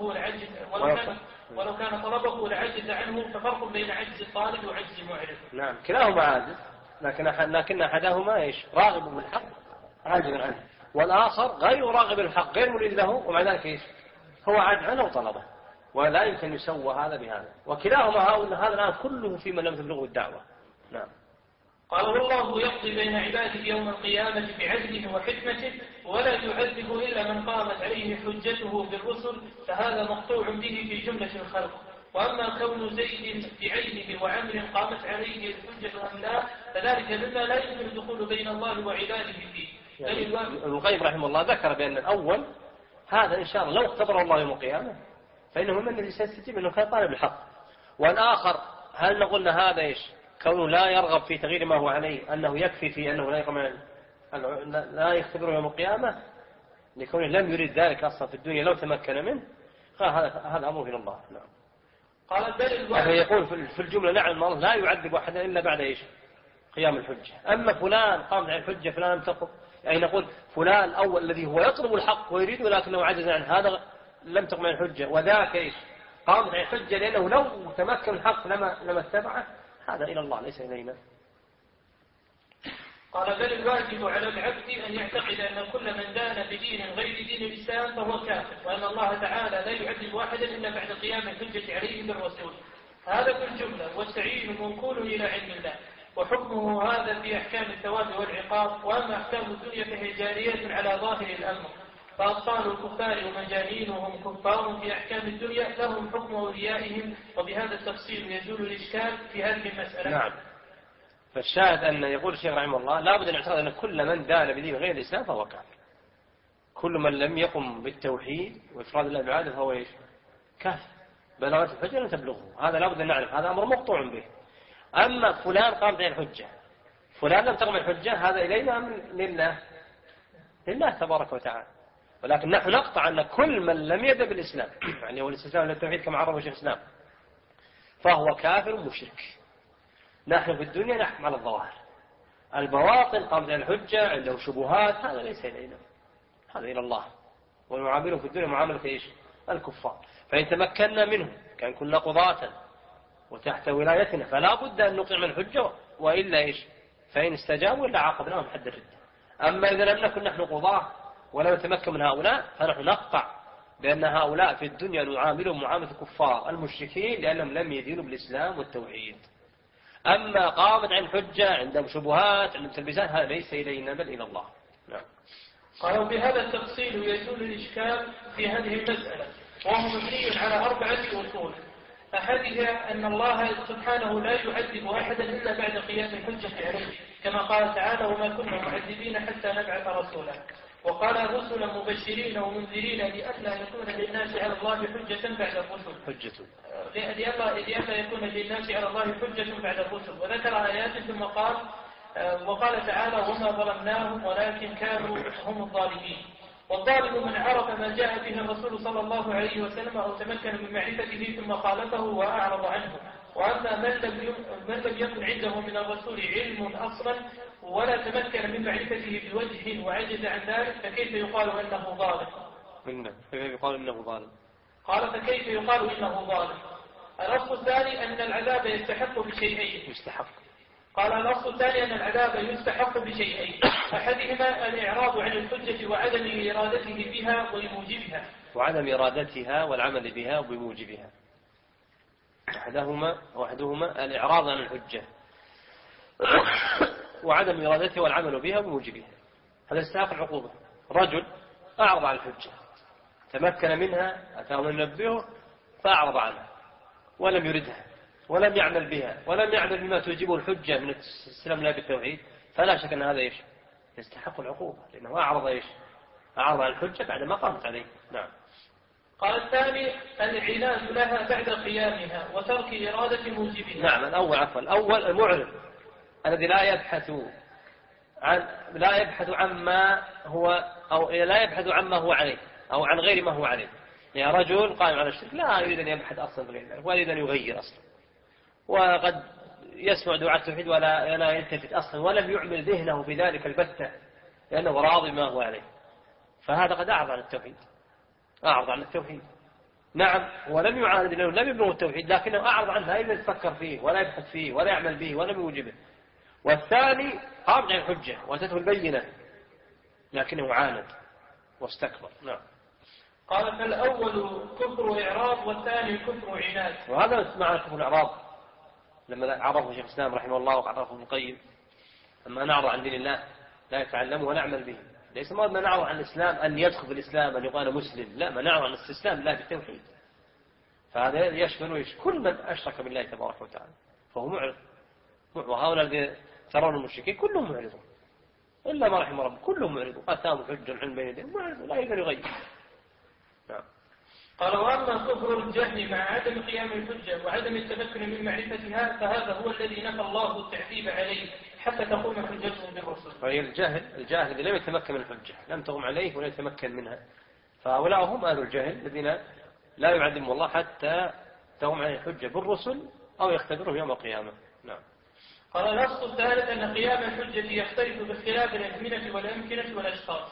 طلبه العجز عنه، ففرق بين عجز الطالب وعجز المعرض. نعم، كلاهما عاجز، لكن أحدهما إيش؟ راغب بالحق عاجز عنه، والآخر غير راغب بالحق غير مريد له، ومع ذلك إيش؟ هو عاجز عنه وطلبه، ولا يمكن يسوى هذا بهذا، وكلاهما هذا الآن كله في من لم تبلغه الدعوة. نعم. قال والله يقضي بين عباده يوم القيامة بعدله وحكمته ولا يعذب إلا من قامت عليه حجته بالرسل، فهذا مقطوع به في جملة الخلق. وأما كون زيد بعينه وعمر قامت عليه الحجة أم لا فذلك مما لا يمكن الدخول بين الله وعباده فيه. يعني ابن القيم رحمه الله ذكر بأن الأول هذا إن شاء الله لو اختبر الله يوم القيامة فإنه من الذي سيستجيب أنه كان طالب الحق، والآخر هل نقولنا هذا إيش؟ كونه لا يرغب في تغيير ما هو عليه أنه يكفي في أنه لا يختبره يوم القيامة لكونه لم يريد ذلك أصلا في الدنيا لو تمكن منه، هذا أمره إلى الله. نعم. قال يقول في الجملة نعم الله لا يعذب أحدا إلا بعد إيش؟ قيام الحجة. أما فلان قام على الحجة فلان لم تقم، يعني نقول فلان الأول الذي هو يطلب الحق ويريد ولكنه عجز عنه هذا لم تقم على الحجة، وذاك إيش؟ قامت عليه الحجة لأنه لو تمكن الحق لما اتبعه، هذا إلى الله ليس إلينا. قال بل الواجب على العبد أن يعتقد أن كل من دان بدين غير دين الإسلام فهو كافر، وأن الله تعالى لا يعذب واحدا إلا بعد قيام الحجة عليه بالرسول. هذا في الجملة، والسعيد منقول إلى علم الله، وحكمه هذا في أحكام الثواب والعقاب. وأما أحكام الدنيا فهي جارية على ظاهر الأمر، فأبطال الكفار ومجانينهم كفار في أحكام الدنيا لهم حكم أوليائهم. وبهذا التفصيل يزول الإشكال في هذه المسألة. نعم. فالشاهد أن يقول الشيخ رحمه الله لا بد أن يعتقد أن كل من دان بدين غير الإسلام فهو كافر. كل من لم يقم بالتوحيد وإفراد الله بعبادته فهو إيش؟ كافر. بلاغة الحجة لن تبلغه، هذا لا بد أن نعرف، هذا أمر مقطوع به. أما فلان قام به الحجة، فلان لم تقم الحجة، هذا إلينا أم لله تبارك وتعالى. ولكن نحن نقطع أن كل من لم يبدأ بالإسلام يعني هو الاستسلام للتوحيد كما عرفه شيخ الإسلام فهو كافر مشرك. نحن في الدنيا نحكم على الظواهر، البواطن قام الحجة عنده شبهات، هذا ليس إلينا، هذا إلى الله. ونعامله في الدنيا معاملة إيش؟ الكفار. فإن تمكنا منهم كان كنا قضاة وتحت ولايتنا فلا بد أن نقيم الحجة، وإلا إيش؟ فإن استجابوا إلا عاقبناهم حد الردة. أما إذا لم نكن نحن قضاة ولم نتمكن من هؤلاء فنحن نقطع بأن هؤلاء في الدنيا نعاملهم معاملة الكفار المشركين لأنهم لم يدينوا بالإسلام والتوحيد. أما قامت عن حجة عندهم شبهات عندهم تلبيسات، هذا ليس إلينا بل إلى الله. نعم. قالوا بهذا التفصيل يزول الإشكال في هذه المسألة، وهو مبني على 4 أصول. أحدها أن الله سبحانه لا يعذب أحدا إلا بعد قيام الحجة عليه، كما قال تعالى وما كنا معذبين حتى نبعث رسولا. وقال رسلا مبشرين ومنذرين لئلا يكون للناس على الله حجة بعد الرسل. لئلا يكون للناس على الله حجة بعد الرسل. وذكر آيات ثم قال وقال تعالى وما ظلمناهم ولكن كانوا هم الظالمين. والظالم من عرف ما جاء به الرسول صلى الله عليه وسلم أو تمكن من معرفته ثم خالفه وأعرض عنه. وأما من لم يكن عنده من الرسول علم أصلا ولا تمكن من معرفته بوجه وعجز عن ذلك فكيف يقال إنه ظالم؟ كيف يقال إنه ظالم؟ قال فكيف يقال إنه ظالم؟ الأصل الثاني أن العذاب يستحق بشيئين. قال الأصل الثاني أن العذاب يستحق بشيئين، أحدهما الإعراض عن الحجة وعدم إرادته بها وبموجبها. وعدم إرادتها والعمل بها وبموجبها. أحدهما الإعراض عن الحجة وعدم إرادتها والعمل بها وبموجبها، هذا يستحق العقوبة. رجل أعرض عن الحجة تمكن منها أتاه من ينبهه فأعرض عنها ولم يردها ولم يعمل بها ولم يعمل بما توجبه الحجة من السلام لا بالتوحيد، فلا شك أن هذا إيش؟ يستحق العقوبة لأنه أعرض عن الحجة بعد ما قامت عليه. نعم. قال الثاني العناد لها بعد قيامها وترك إرادة موجبها. نعم. الأول المعرض الذي لا يبحث عما هو أو لا يبحث عما هو عليه أو عن غير ما هو عليه. يعني رجل قائم على الشرك لا يريد أن يبحث أصلا غير ذلك ولا يريد أن يغير أصلا، وقد يسمع دعاء التوحيد ولا يلتفت أصلا ولم يعمل ذهنه بذلك البتة لأنه راضي ما هو عليه، فهذا قد أعرض عن التوحيد. نعم ولم يعاند لأنه لم يبلغ التوحيد لكنه أعرض عنه لا يفكر فيه ولا يبحث فيه ولا يعمل به ولم يوجبه. والثاني قام عن الحجة وأتته البينة لكنه عاند واستكبر. نعم. قال فالأول كفر إعراض والثاني كفر عناد. وهذا معنى كفر الإعراض لما عرفه شيخ الإسلام رحمه الله وعرفه ابن القيم. أما نعرض عن دين الله لا يتعلمه ولا نعمل به، ليس ما نعرض عن الإسلام أن يدخل في الإسلام أن يقال مسلم، لا، ما نعرض عن الاستسلام لله بالتوحيد. فهذا يشمل كل من أشرك بالله تبارك وتعالى فهو معرض. وهؤلاء الذين ترون المشركين كلهم معرضون إلا ما رحم رب، كلهم معرضون، أتاهم حجة عن بين يديهم معرضون لا يقدر يغير. نعم. قال وأما كفر الجهل مع عدم قيام الحجة وعدم التمكن من معرفتها فهذا هو الذي نفى الله التعذيب عليه حتى تقوم حجته بالرسل. فهي الجاهل الذي لم يتمكن من الحجة لم تقوم عليه ولا يتمكن منها، فهؤلاء هم أهل الجهل الذين لا يعذبهم الله حتى تقوم عليه الحجة بالرسل أو يختبرهم يوم القيامة. نعم. قال الأصل الثالث أن قيام الحجة يختلف باختلاف الأزمنة والأمكنة والأشخاص،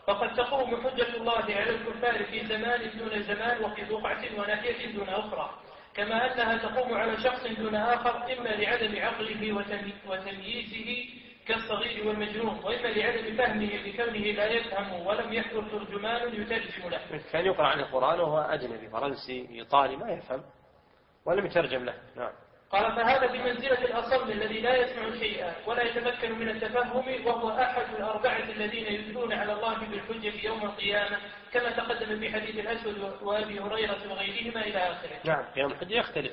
فقد تقوم حجة الله على الكفار في زمان دون زمان وفي بقعة وناحية دون أخرى، كما أنها تقوم على شخص دون آخر، إما لعدم عقله وتمييزه كالصغير والمجنون، وإما لعدم فهمه لكونه لا يفهم ولم يحضر ترجمان يترجم له. كان يقرأ عن القرآن وهو أجنبي فرنسي إيطالي ما يفهم ولم يترجم له. نعم. قال فهذا بمنزلة الأصم الذي لا يسمع شيئا ولا يتمكن من التفهم، وهو أحد الأربعة الذين يدلون على الله بالحجة يوم القيامة، كما تقدم في حديث الأسود وأبي هريرة وغيرهما إلى آخره. نعم. قيام الحجة يختلف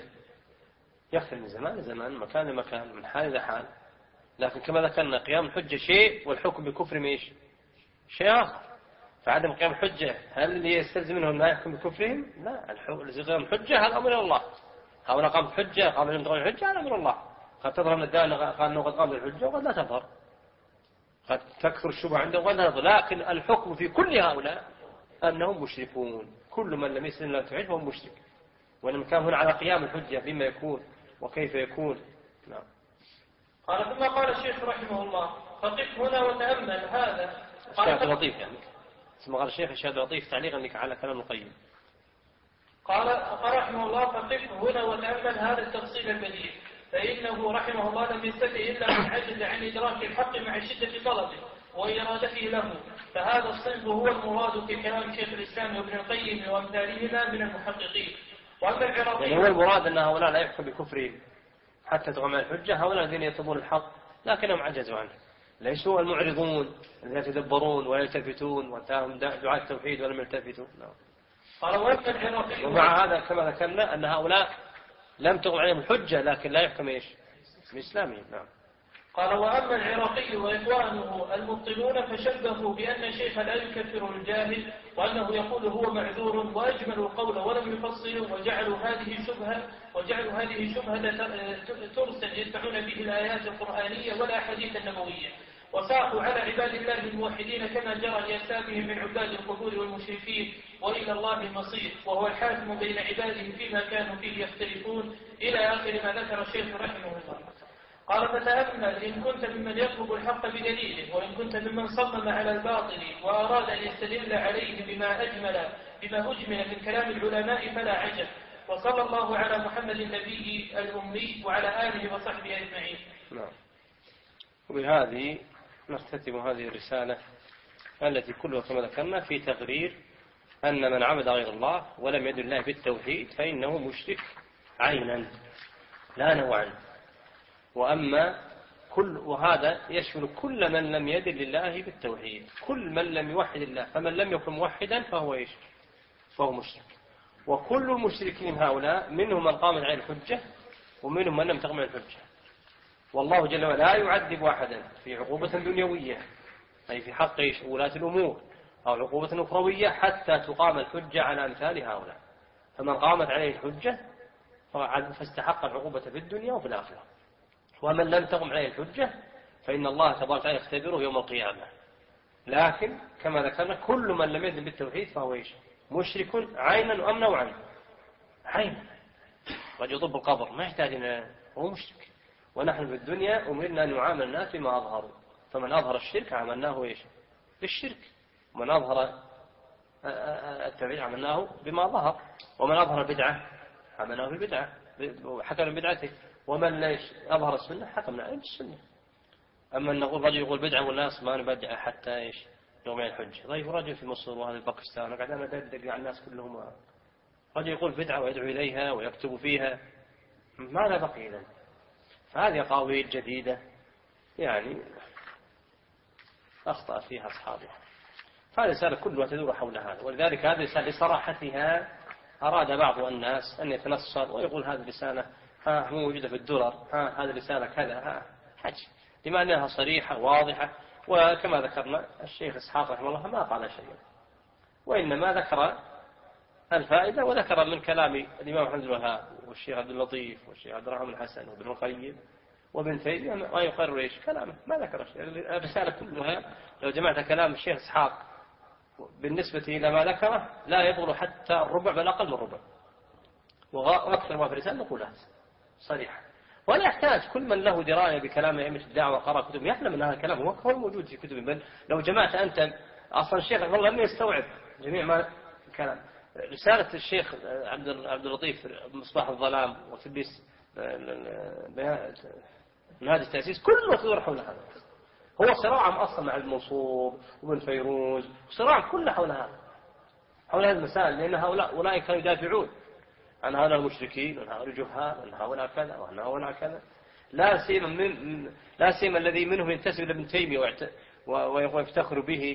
من زمان لزمان، مكان لمكان، من حال إلى حال، لكن كما ذكرنا قيام الحجة شيء والحكم بكفر ايش؟ شيء آخر. فعدم قيام الحجة هل يستلزم منهم لا يحكم بكفرهم؟ لا، قيام الحجة هذا أمر الله. هؤلاء قاموا الحجة، قاموا لهم تقول الحجة، هذا أمر الله. قد تظهر من الدائن قال أنه قد قام الحجة وقد لا تظهر، قد تكثر الشبهة عندهم وقد لا تظهر، لكن الحكم في كل هؤلاء أنهم مشركون. كل من لم يسلم لا توحيد فهو مشرك، وإنما كان هنا على قيام الحجة بما يكون وكيف يكون. نعم. قال ثم قال الشيخ رحمه الله فقف هنا وتأمل هذا. الشيخ لطيف يعني ثم قال الشيخ الشيخ لطيف تعليقا لك على كلام القيم. قال رحمه الله فقف هنا وتأمل هذا التفصيل البديع، فإنه رحمه الله لم يستطع إلا من عجز عن إدراك الحق مع شدة طلبه وإرادته له، فهذا الصنف هو المراد في كلام شيخ الإسلام وابن القيم وأمثالهما من المحققين. وأما العراقي يعني هو المراد أن هؤلاء لا يحكم بكفرهم حتى تقام الحجة، هؤلاء الذين يطلبون الحق لكنهم عجزوا عنه، ليسوا المعرضون الذين يتدبرون ويلتفتون وانتهوا دعاة التوحيد ولم يلتفتوا. قال وأما العراقي ومع هذا كما ذكرنا أن هؤلاء لم تقم عليهم الحجة لكن لا يحكم ايش؟ بإسلامهم. نعم. قال وأما العراقي وإخوانه المبطلون فشبهوا بأن الشيخ لا يكفر الجاهل وأنه يقول هو معذور، وأجملوا القول ولم يفصلوا وجعلوا هذه شبهة ترسل يدفعون به الآيات القرآنية والأحاديث النبوية، وساقوا على عباد الله الموحدين كما جرى لأسلافهم من عباد القبور والمشركين، وإلى الله المصير وهو الحاكم بين عباده فيما كانوا فيه يختلفون، إلى آخر ما ذكر الشيخ رحمه الله. قال فتأمل إن كنت ممن يطلب الحق بدليله، وإن كنت ممن صمم على الباطل وأراد أن يستدل عليه بما أجمل من كلام العلماء فلا عجب. وصلى الله على محمد النبي الأمي وعلى آله وصحبه أجمعين. نعم. وبهذه نختتم هذه الرسالة التي كلها كما ذكرنا في تقرير أن من عبد غير الله ولم يدل الله بالتوحيد فإنه مشرك عينا لا نوعا. وهذا يشمل كل من لم يدل لله بالتوحيد، كل من لم يوحد الله، فمن لم يكن موحدا فهو ايش؟ فهو مشرك. وكل المشركين هؤلاء منهم من قامت عليه الحجة ومنهم من لم تقم عليه الحجة. والله جل وعلا لا يعذب أحدا في عقوبة دنيوية أي في حق ولاة الأمور أو عقوبة أخروية حتى تقام الحجة على أمثال هؤلاء. فمن قامت عليه الحجة فاستحق العقوبة في الدنيا وفي الآخرة. ومن لم تقم عليه الحجة فإن الله تبارك وتعالى يختبره يوم القيامة. لكن كما ذكرنا كل من لم يدن بالتوحيد فهو ايش؟ مشرك عينا أم نوعا؟ عينا. رجل يطب القبر ما يحتاج إلى هو مشرك. ونحن في الدنيا أمرنا أن نعامل الناس بما أظهروا، فمن أظهر الشرك عملناه ايش؟ بالشرك، ومن أظهر التوحيد عملناه بما ظهر، ومن أظهر البدعة عملناه بالبدعة وحكم بدعته، ومن لا أظهر السنة حكمنا عليه بالسنة. أما أن نقول رجل يقول بدعة والناس ما نبدع حتى ايش؟ يوم الحجة. طيب رجل في مصر وهذا باكستان وقاعد أنا أدقق على الناس كلهم، رجل يقول بدعة ويدعو إليها ويكتب فيها، ماذا بقي إذن؟ فهذه قاويل جديدة يعني أخطأ فيها أصحابها. فهذه الرسالة كلها تدور حول هذا، ولذلك هذه الرسالة لصراحتها أراد بعض الناس أن يتنصر ويقول هذه الرسالة موجودة في الدرر، هذه الرسالة كذا، حج لما أنها صريحة واضحة. وكما ذكرنا الشيخ إسحاق رحمه الله ما قال شيئا، وإنما ذكر الفائدة، وذكر من كلام الإمام أحمد الوهاب والشيخ عبد اللطيف والشيخ عبد الرحمن الحسن وابن القيم وابن تيمية ما يقرر ايش كلامه، ما ذكر شيء. الرسالة كلها لو جمعت كلام الشيخ إسحاق بالنسبة إلى ما ذكره لا يبلغ حتى الربع بل أقل من الربع، وأكثر ما في الرسالة نقولها صريحة. ولا يحتاج كل من له دراية بكلام أئمة الدعوة وقرأ كتب يعلم أن هذا الكلام هو موجود في كتب. بل لو جمعت أنت أصلا الشيخ والله لم يستوعب جميع ما كلام. رسالة الشيخ عبد اللطيف مصباح الظلام وتلبيس نادي التأسيس كله تدور حول هذا. هو صراع أصلا مع المنصور وابن فيروز، صراع كله حول هذا، حول هذه المسائل، لأن هؤلاء كانوا يدافعون عن هؤلاء المشركين وعن هؤلاء الجهال وعن هؤلاء كذا وعن هؤلاء كذا. لا سيما الذي منهم ينتسب إلى ابن تيمية ويفتخر به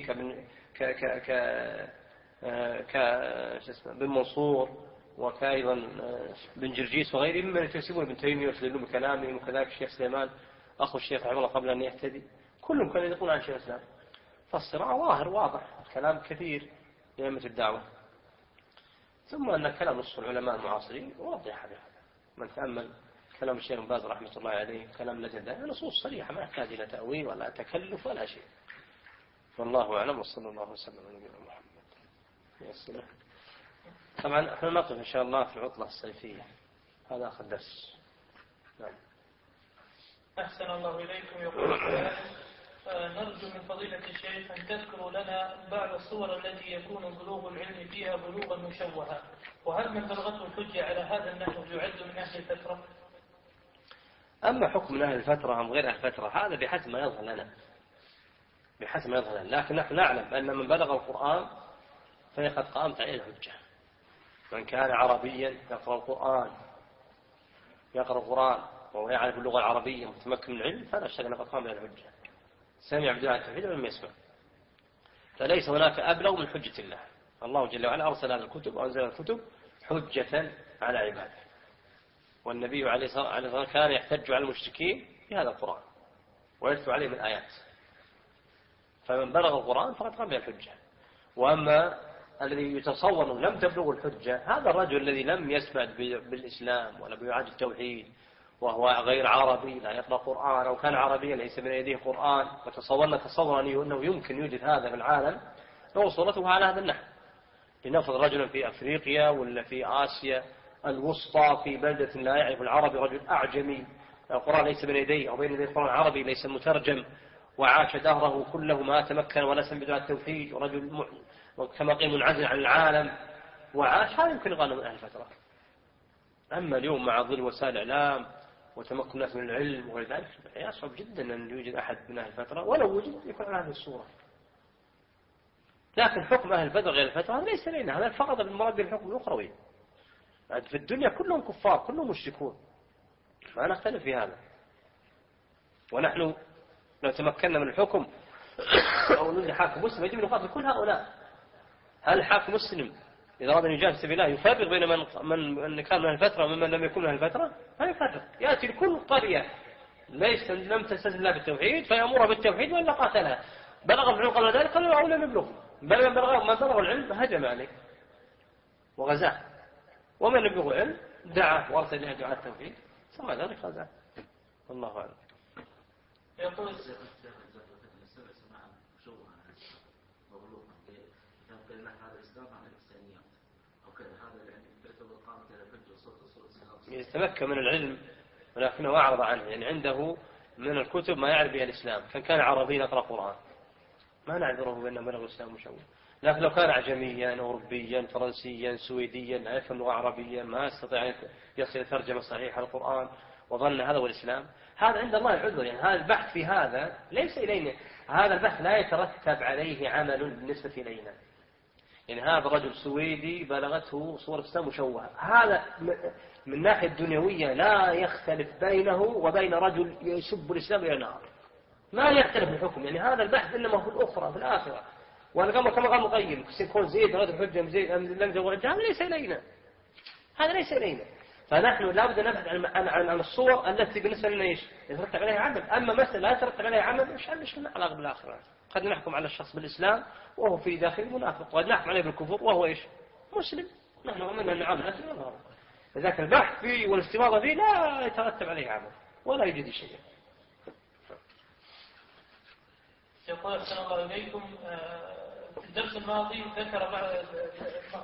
بن منصور وكأيضا بن جرجيس وغيرهم ممن ينتسبون ابن تيمية ويستدلون بكلامهم، وكذلك الشيخ سليمان أخو الشيخ رحمه الله قبل أن يهتدي، كلهم كانوا يقولون عن شيخ الإسلام. فالصراع ظاهر واضح، كلام كثير لأئمة الدعوة. ثم أن كلام نصف العلماء المعاصرين واضح هذا، من تأمل كلام الشيخ باز رحمة الله عليه كلام لجنة نصوص صريحة ما يحتاج إلى تأويل ولا تكلف ولا شيء. والله أعلم، وصلى الله وسلم على نبينا محمد. طبعا احنا نقف إن شاء الله في العطلة الصيفية، هذا آخر درس. نعم. أحسن الله إليكم. يقول نرجو من فضيلة الشيخ أن تذكروا لنا بعض الصور التي يكون بلوغ العلم فيها بلوغا مشوها، وهل من بلغته الحجة على هذا النحو يعد من أهل الفترة؟ أما حكم من أهل الفترة أم غير أهل الفترة هذا بحسب ما يظهر لنا، لكن نحن نعلم أن من بلغ القرآن فقد قامت عليه الحجة. من كان عربيا يقرأ القرآن وهو يعرف اللغة العربية متمكن من العلم فلا شك أنه قد قام عليه الحجة. سمع بدعاء التوحيد ولم يسمع، فليس هناك أبلغ من حجة الله. الله جل وعلا أرسل هذه الكتب وأنزل الكتب حجة على عباده، والنبي عليه الصلاة والسلام كان يحتج على المشركين بهذا القرآن ويتلو عليهم الآيات. فمن بلغ القرآن فقد قام بالحجة. وأما الذي يتصور لم تبلغ الحجة هذا الرجل الذي لم يسمع بالإسلام ولا بيعاد التوحيد وهو غير عربي لا يقرأ قرآن، أو كان عربيا ليس بين يديه قرآن، وتصورنا تصورا أنه يمكن يوجد هذا في العالم، فهو صورته على هذا النحو. لنفرض رجلا في أفريقيا ولا في آسيا الوسطى في بلدة لا يعرف العربي، رجل أعجمي القرآن ليس بين يديه أو بين يديه القرآن العربي ليس مترجم، وعاش دهره كله ما تمكن ولا سمع بدعاء التوحيد، ورجل كما قيل منعزل عن العالم وعاش، هذا يمكن يقال من أهل الفترة. أما اليوم مع ظل وسائل الإعلام وتمكن الناس من العلم وغير ذلك يصعب جدا أن يوجد أحد من أهل الفترة، ولو وجد يكون على هذه الصورة. لكن حكم أهل الفترة غير الفترة هذا ليس لنا، هذا فقط المراد بالحكم الأخروي. في الدنيا كلهم كفار كلهم مشركون، ما نختلف في هذا. ونحن لو تمكنا من الحكم أو نولي حاكم مسلم يجب أن نقاتل كل هؤلاء. هل الحاكم مسلم إذا أراد أن يجاهد في سبيل الله يفرق بين من كان من الفترة ومن لم يكن من الفترة؟ ما يفرق، يأتي لكل قرية لم تستسلم لها بالتوحيد فيأمرها بالتوحيد وإلا قاتلها. بلغ العلم قبل ذلك قالوا أو لم يبلغ، بل ما بلغ العلم هجم عليه وغزاه، ومن لم يبلغ العلم دعا وارسل إليه دعاء التوحيد ثم ذلك غزاه. والله أعلم. يقول يتمكن من العلم ولكنه أعرض عنه، يعني عنده من الكتب ما يعرف بها الإسلام، كان عربيا يقرأ قرآن ما نعذره بأنه بلغ الإسلام مشوه. لكن لو كان أعجميا أوروبيا فرنسيا سويديا لا يفهم لغة عربية ما يستطيع أن يصل ترجمة صحيحة للقرآن وظن هذا هو الإسلام، هذا عند الله العذر. يعني هذا البحث في هذا ليس إلينا، هذا البحث لا يترتب عليه عمل بالنسبة إلينا. يعني هذا رجل سويدي بلغته صورة الإسلام مشوهة، هذا من ناحية الدنيوية لا يختلف بينه وبين رجل يسب الإسلام إلى النار، ما يختلف الحكم. يعني هذا البحث إنما في الأخرى في الآخرة. وأنا كما قال مقيم سيكون زيد رد الحجة زيد لم زوج، هذا ليس إلينا، هذا ليس إلينا. فنحن لابد نبحث عن الصور التي بالنسبة لنا يترتب عليها عمل. أما مسألة لا يترتب عليها عمل مش لنا علاقة بالآخرة. قد نحكم على الشخص بالإسلام وهو في داخل منافق، وقد نحكم عليه بالكفر وهو مسلم. نحن أمنا أن عمل لذلك البحث فيه والاستفاضة فيه لا يترتب عليه عمل ولا يجد شيء. يقول أحسن الله إليكم. في الدرس الماضي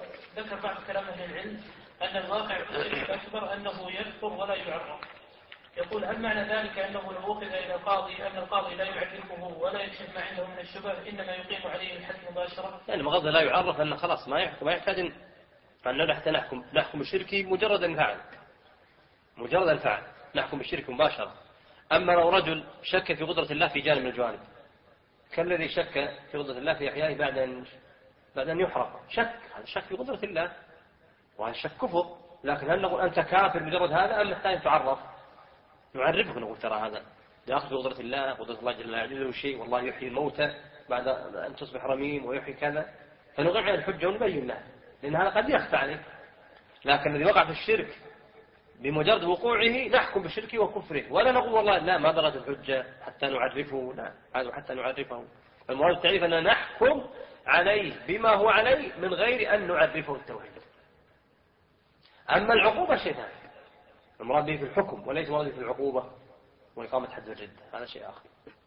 ذكر بعض كلام أهل العلم أن الواقع الأكبر أنه يكفر ولا يعرف، يقول هل معنى ذلك أنه لو أخذ إلى القاضي أن القاضي لا يعرفه ولا يكشف ما عنده من الشبه إنما يقيم عليه الحد مباشرة؟ يعني بغض لا يعرف أن خلاص ما يحتاج أن حتى نحكم بالشرك مجرد الفعل، مجرد الفعل نحكم بالشرك مباشرة. أما لو رجل شك في قدرة الله في جانب من الجوانب كالذي شك في قدرة الله في إحيائه بعد أن يحرق، هذا شك في قدرة الله وهذا الشك كفر. لكن هل نقول أنت كافر مجرد هذا أم محتاج تعرف؟ نعرفه، نقول ترى هذا داخل في قدرة الله جل وعلا شيء، والله يحيي الموتى بعد أن تصبح رميم ويحيي كذا، فنقع على الحجة ونبين له، لأن هذا قد يخفى عليه. لكن الذي وقع في الشرك بمجرد وقوعه نحكم بالشرك وكفره، ولا نقول والله لا ما بلغت الحجة حتى نعرفه، لا هذا حتى نعرفه. المراد التعريف أننا نحكم عليه بما هو عليه من غير أن نعرفه التوحيد. أما العقوبة شيء ثاني، المراد به في الحكم وليس المراد في العقوبة وإقامة حد الردة، هذا شيء آخر.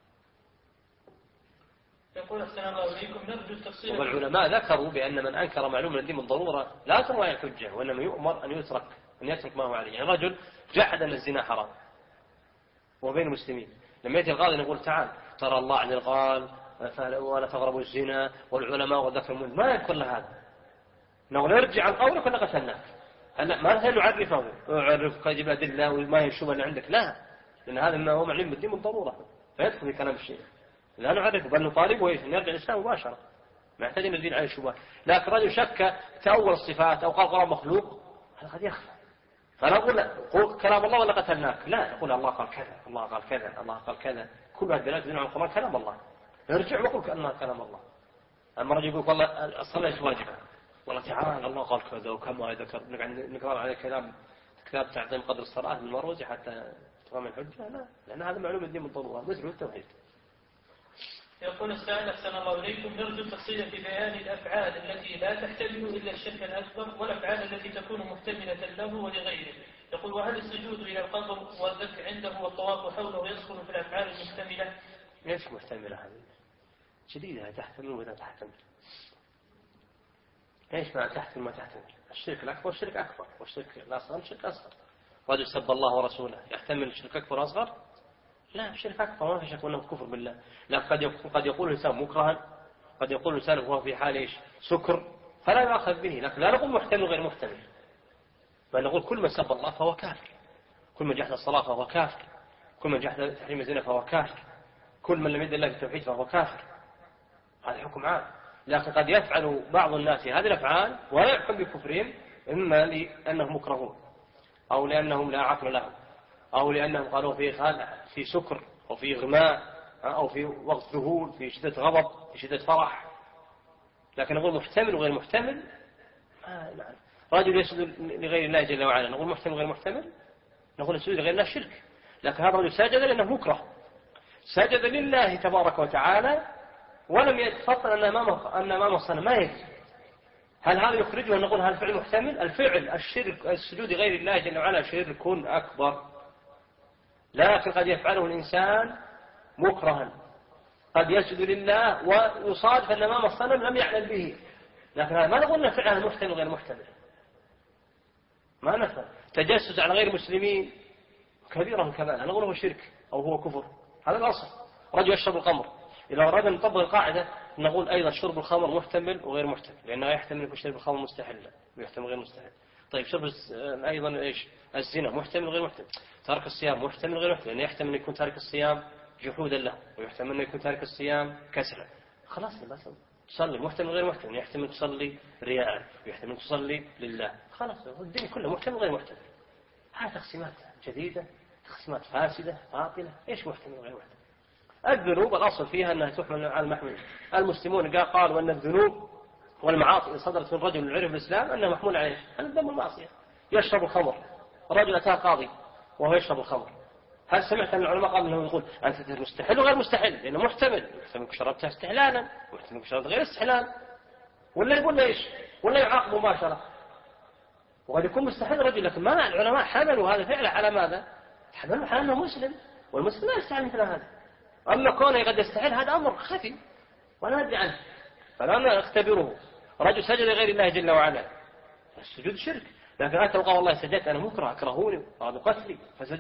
يقول السلام عليكم نرجو التفصيل. والعلماء ذكروا بأن من أنكر معلوم من الدين بالضرورة لا تروى الحجة، وإنما يؤمر أن يترك ما هو عليه. يعني رجل جحد أن الزنا حرام وبين المسلمين، لما يأتي القاضي نقول تعال ترى الله عز قال ولا تقربوا الزنا والعلماء وذكر ما يكون له هذا، نقول ارجع عن قولك ولا قتلناك. ما نعرفه ويعرف يجيب أدلة وما يشوف اللي عندك، لا، لأن هذا ما هو معلوم بالدين بالضرورة فيدخل في كلام الشيء، لا نعرفه بل نطالبه ويرجع الإسلام مباشرة، ما يحتاج أن نزيل عليه الشبهات. لكن رجل شك تأول الصفات أو قال قرآن مخلوق هذا قد يخفى، فلا نقول كلام الله ولا قتلناك، لا، نقول الله قال كذا، الله قال كذا، الله قال كذا، كل هذه الدلالات تدل على القرآن كلام الله، ارجع وقل كأنها كلام الله. أما رجل يقول والله الصلاة ليست واجبة، والله تعالى الله قال كذا وكما ذكر، نقرأ عليه كتاب تعظيم قدر الصلاة من المروزي حتى تقام الحجة، لا، لأن هذا معلوم الدين من ضرورة مثل التوحيد. يقول السائل أحسن الله إليكم نرجو التفصيل في بيان الأفعال التي لا تحتمل إلا الشرك الأكبر والأفعال التي تكون محتملة له ولغيره. يقول وهل السجود إلى القبر والذبح عنده والطواف حوله يدخل في الأفعال المحتملة؟ ليش محتملة هذه؟ شديدة تحتمل ولا تحتمل؟ ايش ما تحتمل ما تحتمل؟ الشرك الأكبر شرك أكبر والشرك الأصغر شرك أصغر. رجل سب الله ورسوله يحتمل شرك أكبر أصغر؟ لا، شرك أكبر ما في شك أنه كفر بالله. لا، قد يقول الإنسان مكرها، قد يقول الإنسان وهو في حال إيش سكر فلا يؤخذ به، لكن لا نقول محتمل غير محتمل، بل نقول كل من سب الله فهو كافر، كل من جحد الصلاة فهو كافر، كل من جحد تحريم الزنا فهو كافر، كل من لم يدع الله بالتوحيد فهو كافر. هذا حكم عام. لكن قد يفعل بعض الناس هذه الأفعال ولا يحكم بكفرهم، إما لأنهم مكرهون أو لأنهم لا عقل لهم أو لأنهم قالوا في سكر أو في إغماء أو في وقت ذهول، في شدة غضب، في شدة فرح. لكن نقول محتمل وغير محتمل رجل يسجد لغير الله جل وعلا، نقول محتمل وغير محتمل؟ نقول السجود لغير الله شرك. لكن هذا الرجل سجد لأنه مكره، سجد لله تبارك وتعالى ولم يتفطن أن أمامه الصنم، ما يجوز. هل هذا يخرجه؟ نقول هل الفعل محتمل؟ الفعل الشرك السجود لغير الله جل وعلا شرك أكبر، لكن قد يفعله الإنسان مكرها، قد يسجد لله ويصادف أن أمام الصنم لم يعلم به، لكن ما نقول أن فعله محتمل غير محتمل، ما نفهم. تجسس على غير المسلمين كبيرا كمان نقول هو شرك أو هو كفر، هذا الأصل. رجل يشرب الخمر، إذا أردنا نطبق القاعدة نقول أيضا شرب الخمر محتمل وغير محتمل، لأنه يحتمل يكون شرب الخمر مستحلا ويحتمل غير مستحل. طيب شرب أيضا إيش الزنا محتمل وغير محتمل، ترك الصيام محتمل وغير محتمل، لأنه يحتمل أن يكون تارك الصيام جحودا له ويحتمل أن يكون تارك الصيام كسلا. خلاص بس تصلي محتمل وغير محتمل، يحتمل تصلي رياء ويحتمل تصلي لله، خلاص الدين كله محتمل وغير محتمل. هذه تقسيمات جديدة، تقسيمات فاسدة باطلة. إيش محتمل وغير محتمل؟ الذنوب الأصل فيها أنها تحمل على المحمول. المسلمون قالوا أن الذنوب والمعاصي صدرت من رجل من عرف الإسلام أنها محمول عليه، أن الذنب المعصية. يشرب الخمر، رجل أتاه قاضي وهو يشرب الخمر، هل سمعت أن العلماء قالوا أنه يقول أنت مستحل وغير مستحل؟ لأنه محتمل شربتها استحلالا ومحتمل شربتها غير استحلال، ولا يقول إيش؟ ولا يعاقب مباشرة. وقد يكون مستحل رجل، لكن ما العلماء حملوا هذا فعله على ماذا؟ حملوا على أنه مسلم، والمسلم لا يستحل مثل هذا. أما كونه قد يستحل هذا أمر خفي ولا ندري عنه، فلا نختبره. رجل سجد لغير الله جل وعلا، السجود شرك، لكن أنت وقال والله سجدت أنا مكره أكرهوني وقالوا قتلي فسجدت،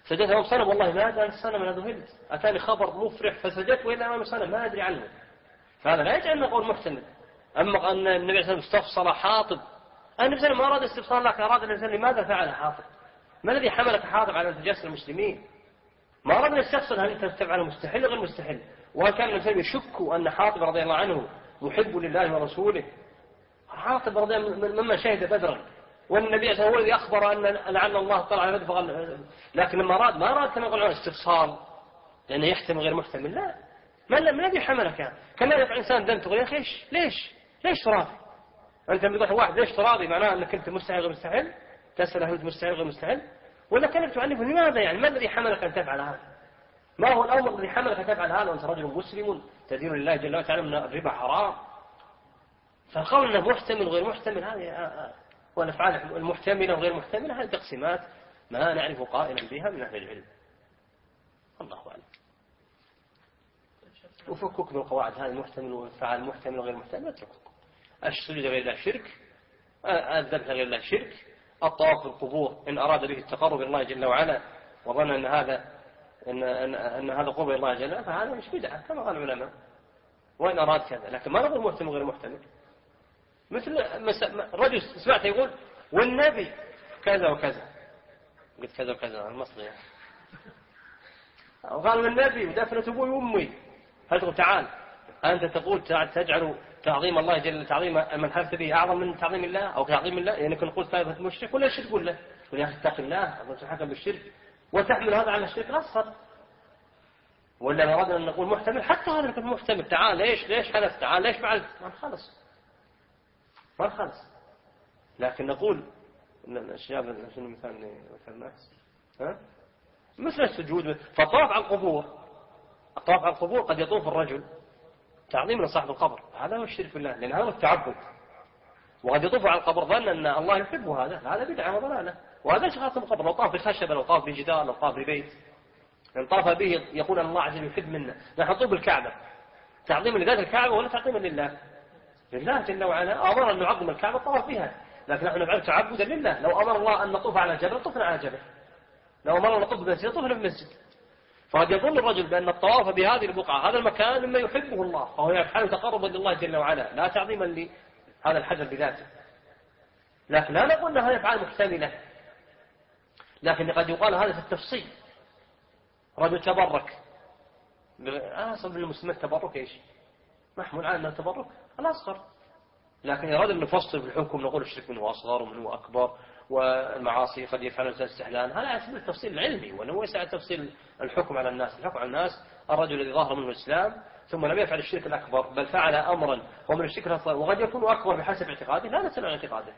سجدت أمام صنم والله ما أدري عن الصنم، أنا ذهلت، أتاني خبر مفرح فسجدت وإلا أمام الصنم ما أدري عنه. فهذا لا يجعلنا قول محتمل. أما أن النبي صلى الله عليه وسلم استفصل حاطب، النبي صلى الله عليه وسلم ما أراد استفصال، لكن أراد أن يسأل لماذا فعل حاطب؟ ما الذي حملك حاطب على أن تجسس المسلمين؟ ما أراد أن يستفصل هل أنت تفعله مستحيل غير مستحيل. وهل كان النبي يشك أن حاطب رضي الله عنه محب لله ورسوله؟ حاطب رضي الله ممن شهد بدرا، والنبي هو الذي أخبر أن لعل الله طلع على بدر، لكن لما ما أراد كما يقولون استفصال لأنه يحتمل غير محتمل. لا، ما الذي حملك؟ كما يفعل إنسان ذنب تقول يا أخي ليش تراضي؟ أنت بتقول واحد ليش تراضي معناه أنك أنت مستحيل غير مستحيل، تسأل هل أنت مستحيل غير مستحيل، ولا كانك تعلمه لماذا يعني ما الذي حملك أن تفعل هذا؟ ما هو الأمر الذي حملك أن تفعل هذا وأنت رجل مسلم تدين لله جل وعلا تعلم أن الربا حرام؟ فالقول أنه محتمل وغير محتمل هذه والأفعال المحتملة وغير محتملة هذه تقسيمات ما نعرف قائلا بها من أهل العلم. الله أعلم. وفكك من القواعد هذه المحتمل والفعال المحتمل وغير محتمل اتركوك. السجود غير الله شرك، الذبح غير الله شرك، الطواف بالقبور إن أراد به التقرب إلى الله جل وعلا وظن أن هذا قرب إلى الله جل وعلا فهذا مش بدعة كما قال العلماء، وإن أراد كذا، لكن ما نقول محتمل وغير محتمل. مثل رجل سمعت يقول والنبي كذا وكذا، قلت كذا وكذا المصري يعني. وقال والنبي ودفنت أبوي وأمي، هل تقول تعال أنت تقول تجعل تعظيم الله جل تعظيم من حدث به أعظم من تعظيم الله أو تعظيم الله، يعني كن قلت طائفة مشرك ولا الشرك ولا يا أخي اتق الله الله تحكم بالشرك وتحمل هذا على الشرك الأصغر. ولا أردنا أن نقول محتمل حتى هذا يكون محتمل، تعال ليش حدث، تعال ليش فعلت، ما خلص. لكن نقول الشباب شنو مثال مثل السجود فالطواف على القبور قد يطوف الرجل تعظيم لصاحب القبر، هذا هو الشرك بالله لأن هذا التعبد، وقد يطوف على القبر ظن أن الله يحب هذا بدعة وضلالة، وهذا شخص القبر لو طاف بخشبة لو طاف بجدار لو طاف ببيت إن طاف به يقول أن الله عز وجل يحب منا. نحن نطوف بالكعبة تعظيما لذات الكعبة ولا تعظيما لله جل وعلا، أمر أن نعظم الكعبة الطواف بها، لكن نحن نفعل تعبدا لله. لو أمر الله أن نطوف على جبل طفنا على جبل، لو أمر أن نطوف بمسجد طفنا بمسجد. فقد يظن الرجل بأن الطواف بهذه البقعة هذا المكان مما يحبه الله فهو يفعل تقربا لله جل وعلا لا تعظيما لهذا الحجر بذاته. لكن لا نقول أن هذه أفعال محتملة، لكن قد يقال هذا في التفصيل. رجل تبرك أصل بالمسلمين التبرك إيش محمول على أنه تبرك الأصغر، لكن إذا أردنا نفصل في الحكم نقول الشرك منه أصغر ومنه أكبر والمعاصي قد يفعل الإنسان استحلال، هذا على سبيل التفصيل العلمي وأنه يسعى تفصيل الحكم على الناس. الحكم على الناس الرجل الذي ظهر منه الإسلام ثم لم يفعل الشرك الأكبر بل فعل أمرا هو من الشرك الأصغر وقد يكون أكبر بحسب اعتقاده لا نسأل عن اعتقاده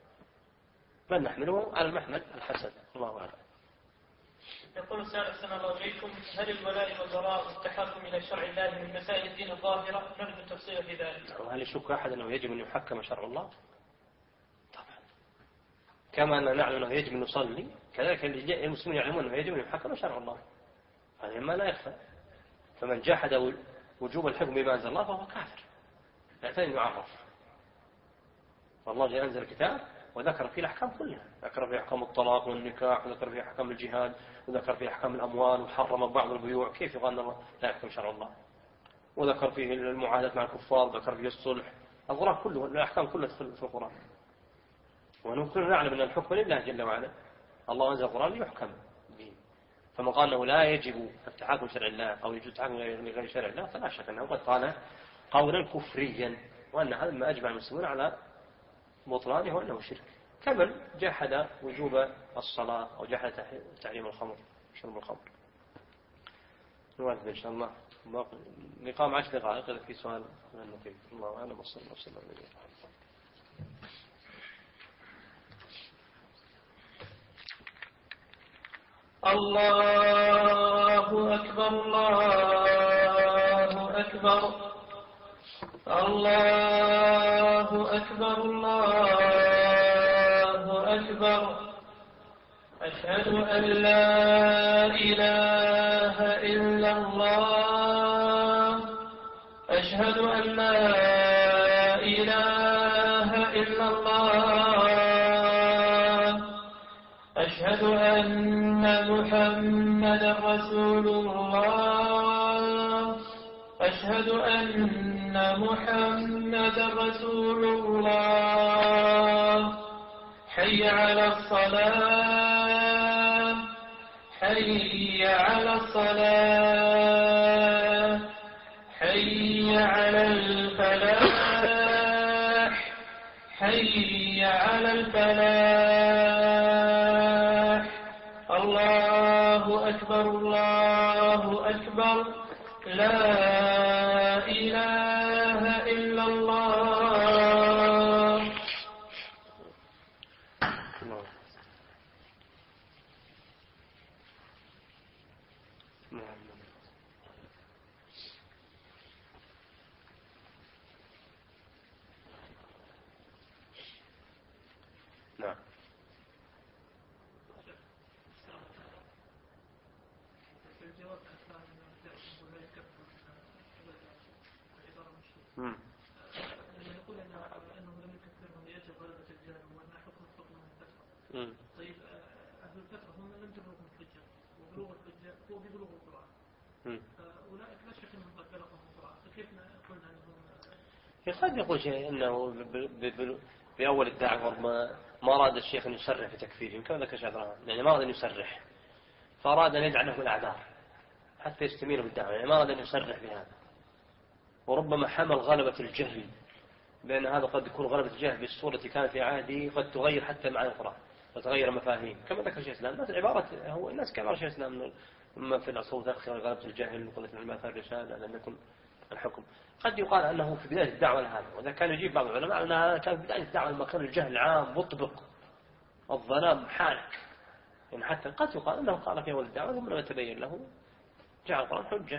بل نحمله على المحمل الحسن. الله أعلم. يقول السائل أحسن الله إليكم هل الولاء والبراء والتحاكم إلى شرع الله من مسائل الدين الظاهرة؟ نرجو التفصيل في ذلك. وهل يشك أحد أنه يجب أن يحكم شرع الله؟ طبعا كما أننا نعلم أنه يجب أن نصلي كذلك المسلمين يعلمون أنه يجب أن يحكم شرع الله، هذا ما لا يخفى. فمن جحد وجوب الحكم بما أنزل الله فهو كافر يحتاج أن يعرف. والله جل أنزل الكتاب وذكر فيه الأحكام كلها، ذكر فيه أحكام الطلاق والنكاح وذكر فيه أحكام الجهاد وذكر فيه أحكام الأموال وحرم بعض البيوع، كيف يقال الله لا يحكم شرع الله؟ وذكر فيه المعاهدة مع الكفار، ذكر فيه الصلح، القرآن كله الأحكام كلها تدخل في القرآن. ونحن نعلم أن الحكم لله جل وعلا، الله أنزل القرآن ليحكم به، فمن قال أنه لا يجب التحاكم شرع الله أو يجب التحاكم لغير شرع الله فلا شك أنه قد قال قولا كفريا، وأن هذا ما أجمع المسلمون على بطلانه وأنه شرك. كمن جحد وجوب الصلاة أو جحد تحريم الخمر شرب الخمر. نواجه إن شاء الله لقاء 10 دقائق إذا في سؤال نقيم. الله أعلم وصلى الله وسلم على نبينا محمد. الله أكبر الله أكبر الله أكبر الله أكبر. أشهد أن لا إله إلا الله أشهد أن لا إله إلا الله أشهد أن محمدا رسول الله أشهد أن محمدا رسول الله حي على الصلاة حي على الصلاة حي على الفلاح حي على الفلاح الله أكبر الله أكبر لا إله إلا الله. يقول أنه لم يكفرهم لأجل غلبة الجهل وأن حكم الفترة. طيب أهل الفترة هم لم تبلغهم الحجة وبلوغ الحجة هو ببلوغ القرآن. أولئك لا شك أنهم قد بلغهم القرآن فكيف قلنا أنهم قد يقول شيء أنه بأول الدعوة ما أراد الشيخ أن يصرح في تكفيرهم كما ذكر شيخ إبراهيم يعني ما أراد أن يصرح فأراد أن يجعل لهم الأعذار حتى يستمروا بالدعوة يعني ما أراد أن يصرح بهذا وربما حمل غلبة الجهل لأن هذا قد يكون غلبة الجهل بالصورة التي كانت في عهده قد تغير حتى معنى القرآن وتغير مفاهيم كما ذكر شيخ الإسلام الناس عبارة هو الناس كما شيخ الإسلام أما في العصور الأخيرة غلبة الجهل وقلة العلم أثر الرسالة لم يكن الحكم قد يقال أنه في بداية الدعوة لهذا وإذا كان يجيب بعض العلماء أنها كان في بداية الدعوة لما كان الجهل عام مطبق الظلام حالك يعني حتى قد يقال أنه قال في أول الدعوة ثم لما تبين له جعل القرآن حجة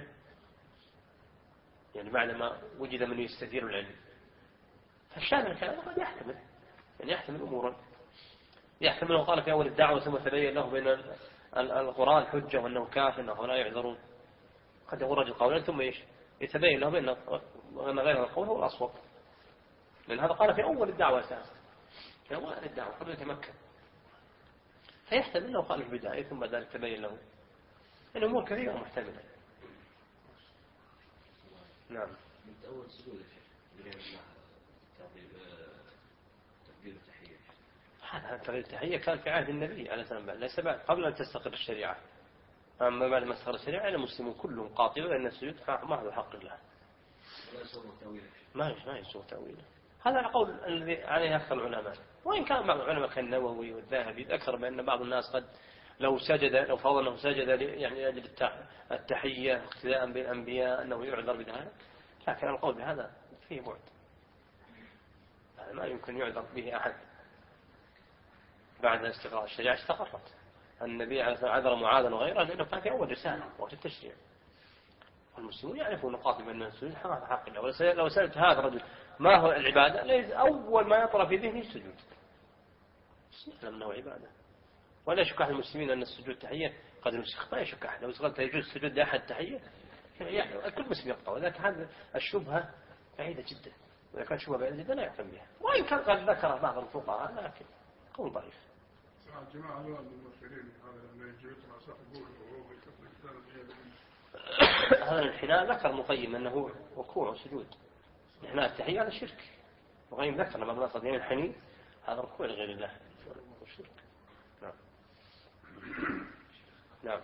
يعني بعد ما وجد من يستثير العلم فالشاهد الكلام قد يحتمل يعني يحتمل أمورا يحتمل أنه قال في أول الدعوة ثم تبين له بأن القرآن حجة وأنه كاف أنه لا يعذرون قد يقول رجل قولا ثم يتبين له بأن غير القول هو الأصوب لأن هذا قال في أول الدعوة أساسا في أول الدعوة قبل يتمكن فيحتمل أنه قال في البداية ثم بعد ذلك تبين له أن أمور كثيرة محتملة. نعم. من أول سجود تكبير التحية هذا تغيير التحية كان في عهد النبي عليه السلام ليس بعد قبل أن تستقر الشريعة أما بعد ما استقر الشريعة المسلمون كلهم قاطبة أن السجود محض حق الله ما يسوى تأويله هذا القول الذي عليه أكثر العلماء وإن كان بعض العلماء كالنووي والذهبي ذكر بأن بعض الناس قد لو فرض أنه سجد يعني أجل التحية اقتداء بالأنبياء أنه يعذر بذلك لكن القول بهذا فيه بعد هذا ما يمكن يعذر به أحد بعد استقرار الشريعة استقرت النبي عليه الصلاة والسلام عذر معاذا وغيره لأنه كان في أول رسالة وقت التشريع والمسلمون يعرفون قاطبا أن السجود حق الله لو سألت هذا الرجل ما هو العبادة ليس أول ما يطرى في ذهنه السجود يعلم أنه عبادة ولا يشك أحد المسلمين أن السجود تحية قد نسخ ما يشك أحد لو قلت يجوز السجود لأحد تحية يعني كل مسلم يقطع ولكن هذا الشبهة بعيدة جدا وإذا كانت شبهة بعيدة جدا لا يعتم بها وإن كان قد ذكر بعض الفقهاء لكن قول ضعيف. جماعة المفسرين هذا يجوز مع صاحب هذا الانحناء ذكر مقيم أنه ركوع وسجود انحناء التحية هذا شرك مقيم ذكر لما الناس قد ينحني هذا ركوع لغير الله شرك. نعم. نعم.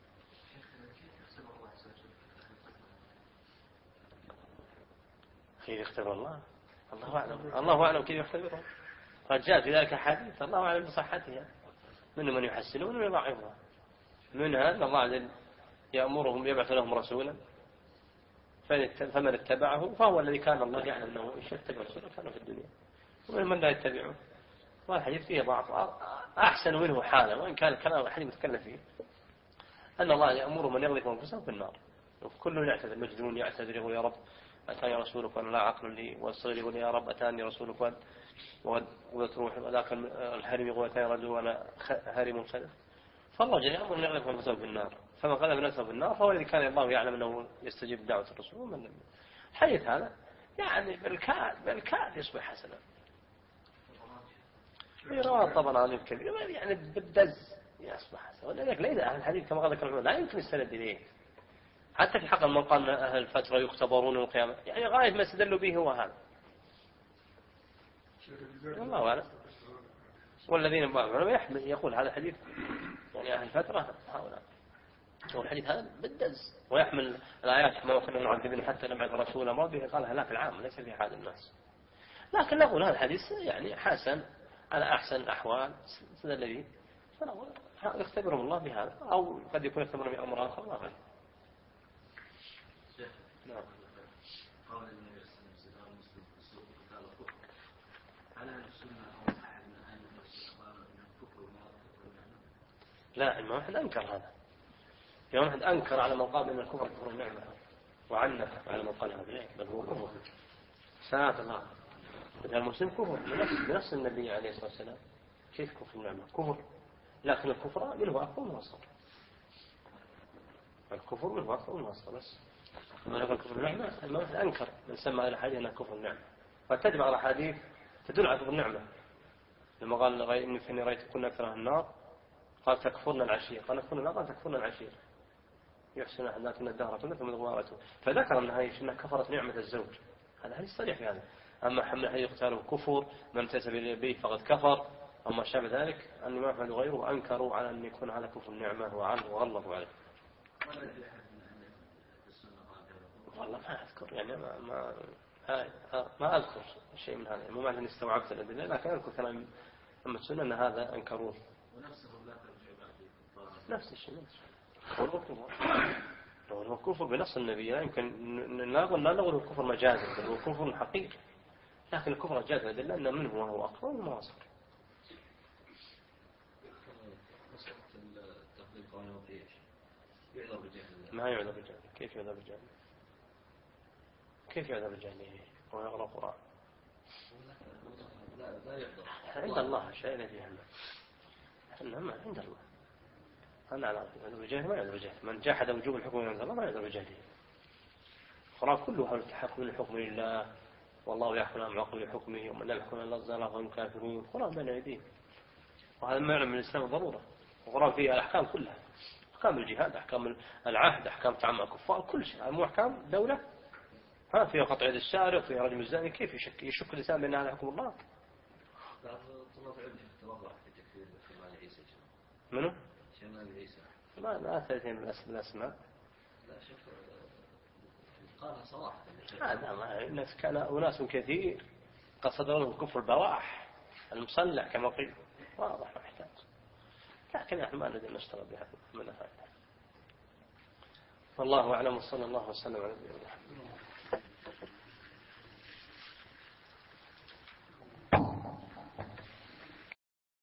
كيف يختبر الله الله أعلم كيف يختبره قد جاء في ذلك حديث الله أعلم بصحتها من يحسنون ومن يضعفها منها أن الله عز وجل يأمرهم يبعث لهم رسولا فمن اتبعه فهو الذي كان الله يعلم أنه يتبع رسولا كانوا في الدنيا ومن لا يتبعه والحديث فيه ضعف أحسن منه حالا وإن كان الكلام الحديث متكلم فيه أن الله يأمر من يغلق أنفسهم في النار كل يعتذر المجنون يعتذر يقول يا رب أتاني رسولك وأنا لا عقل لي والصغير يقول يا رب أتاني رسولك وتروح وذاك الهرم يقول أتاني رجل وأنا هرم خلف فالله جل يأمر من يغلق أنفسهم في النار فمن قذف نفسه في النار فهو الذي كان الله يعلم أنه يستجيب دعوة الرسول ومن لم الحديث هذا يعني بالكاد يصبح حسنا رواه الطبراني الكبير يعني بالدز يصبح حسن. ولذلك ليس أهل الحديث كما قال العلماء لا يمكن السند إليه. حتى في حق من قال أهل الفترة يختبرون يوم القيامة، يعني غاية ما استدلوا به هو هذا. الله أعلم. والذين يقول هذا الحديث يعني أهل الفترة هؤلاء، والحديث هذا بالدز ويحمل الآيات كما كنا معذبين حتى نبعث رسولا ما به قال هلاك العام ليس في حال الناس. لكن نقول هذا الحديث يعني حسن على أحسن الأحوال استدل به، يختبرهم الله بهذا، أو قد يكون يختبرهم بأمر آخر ما غير. نعم. قال النبي صلى الله عليه وسلم في السوق قال الكفر على السنة أو أحد من أهل الإسلام من الكفر وما الكفر النعمة. لا الإمام أحمد أنكر هذا. الإمام أحمد أنكر على من قال إن الكفر كفر النعمة، وعنف على من قال هذا، بل هو كفر. ساعة الله المسلم كفر بنفس النبي عليه الصلاة والسلام. كيف كفر النعمة؟ كفر، لكن الكفر منه أكبر من أصغر. الكفر منه أكبر من أصغر بس. ما نقول كفر النعمة الإمام أحمد أنكر من سمى الحديث أنه كفر النعمة، فتتبع الأحاديث تدل على كفر النعمة. لما قال إني رأيت كنا أكثر النار قال تكفرنا العشير، قال نكفرنا النار قال تكفرنا العشير يحسن أحداثنا الدهرة ثم ضوارته، فذكر أنها كفرت نعمة الزوج. هذا حديث صريح في هذا. أما حمل حديث قتاله كفر من امتثل به فقد كفر أما شابه ذلك أن الإمام أحمد وغيره أنكروا على أن يكون هذا كفر النعمة وغلظوا عليه. والله ما أذكر يعني ما أذكر شيء من هذا، مو معنى أن استوعبت الأدلة، لكن أذكر كلام أما السنة أن هذا أنكروه. نفس الشيء هو كفر بنص النبي، لا يمكن لا نقول الكفر مجازا بل هو كفر حقيقي، لكن الكفر جاز الأدلة أن منه وهو أقوى وما أصغر. ما يعذر بالجهل. كيف يعذر بالجهل؟ كيف يعذر بالجهل وهو يقرأ القرآن؟ عند الله شيء لا فيه إنما عند الله. أنا على يعذر بالجهل ما يعذر بالجهل. من جحد وجوب الحكم من عند الله ما يعذر بالجهل. القرآن كله حول التحكم للحكم لله، والله يحكم عن عقل حكمه ومن لا يحكم الا الله فهم كافرون. القرآن بين أيديهم، وهذا ما يعلم من الإسلام ضرورة. القرآن فيه الأحكام كلها، أحكام الجهاد، أحكام العهد، أحكام تعامل الكفار، كل شيء. مو أحكام دولة فيها قطع يد السارق، فيها رجم الزاني. كيف يشك الإنسان بأن هذا حكم الله؟ منو؟ ما ثلاثين الأسماء. قالها صراحة. هذا الناس كان أناس كثير قد صدر لهم الكفر البواح المصلح كما قيل، واضح محتاج، لكن نحن ما نريد نشتغل بهذا من هذا. والله أعلم وصلى الله وسلم على نبينا محمد.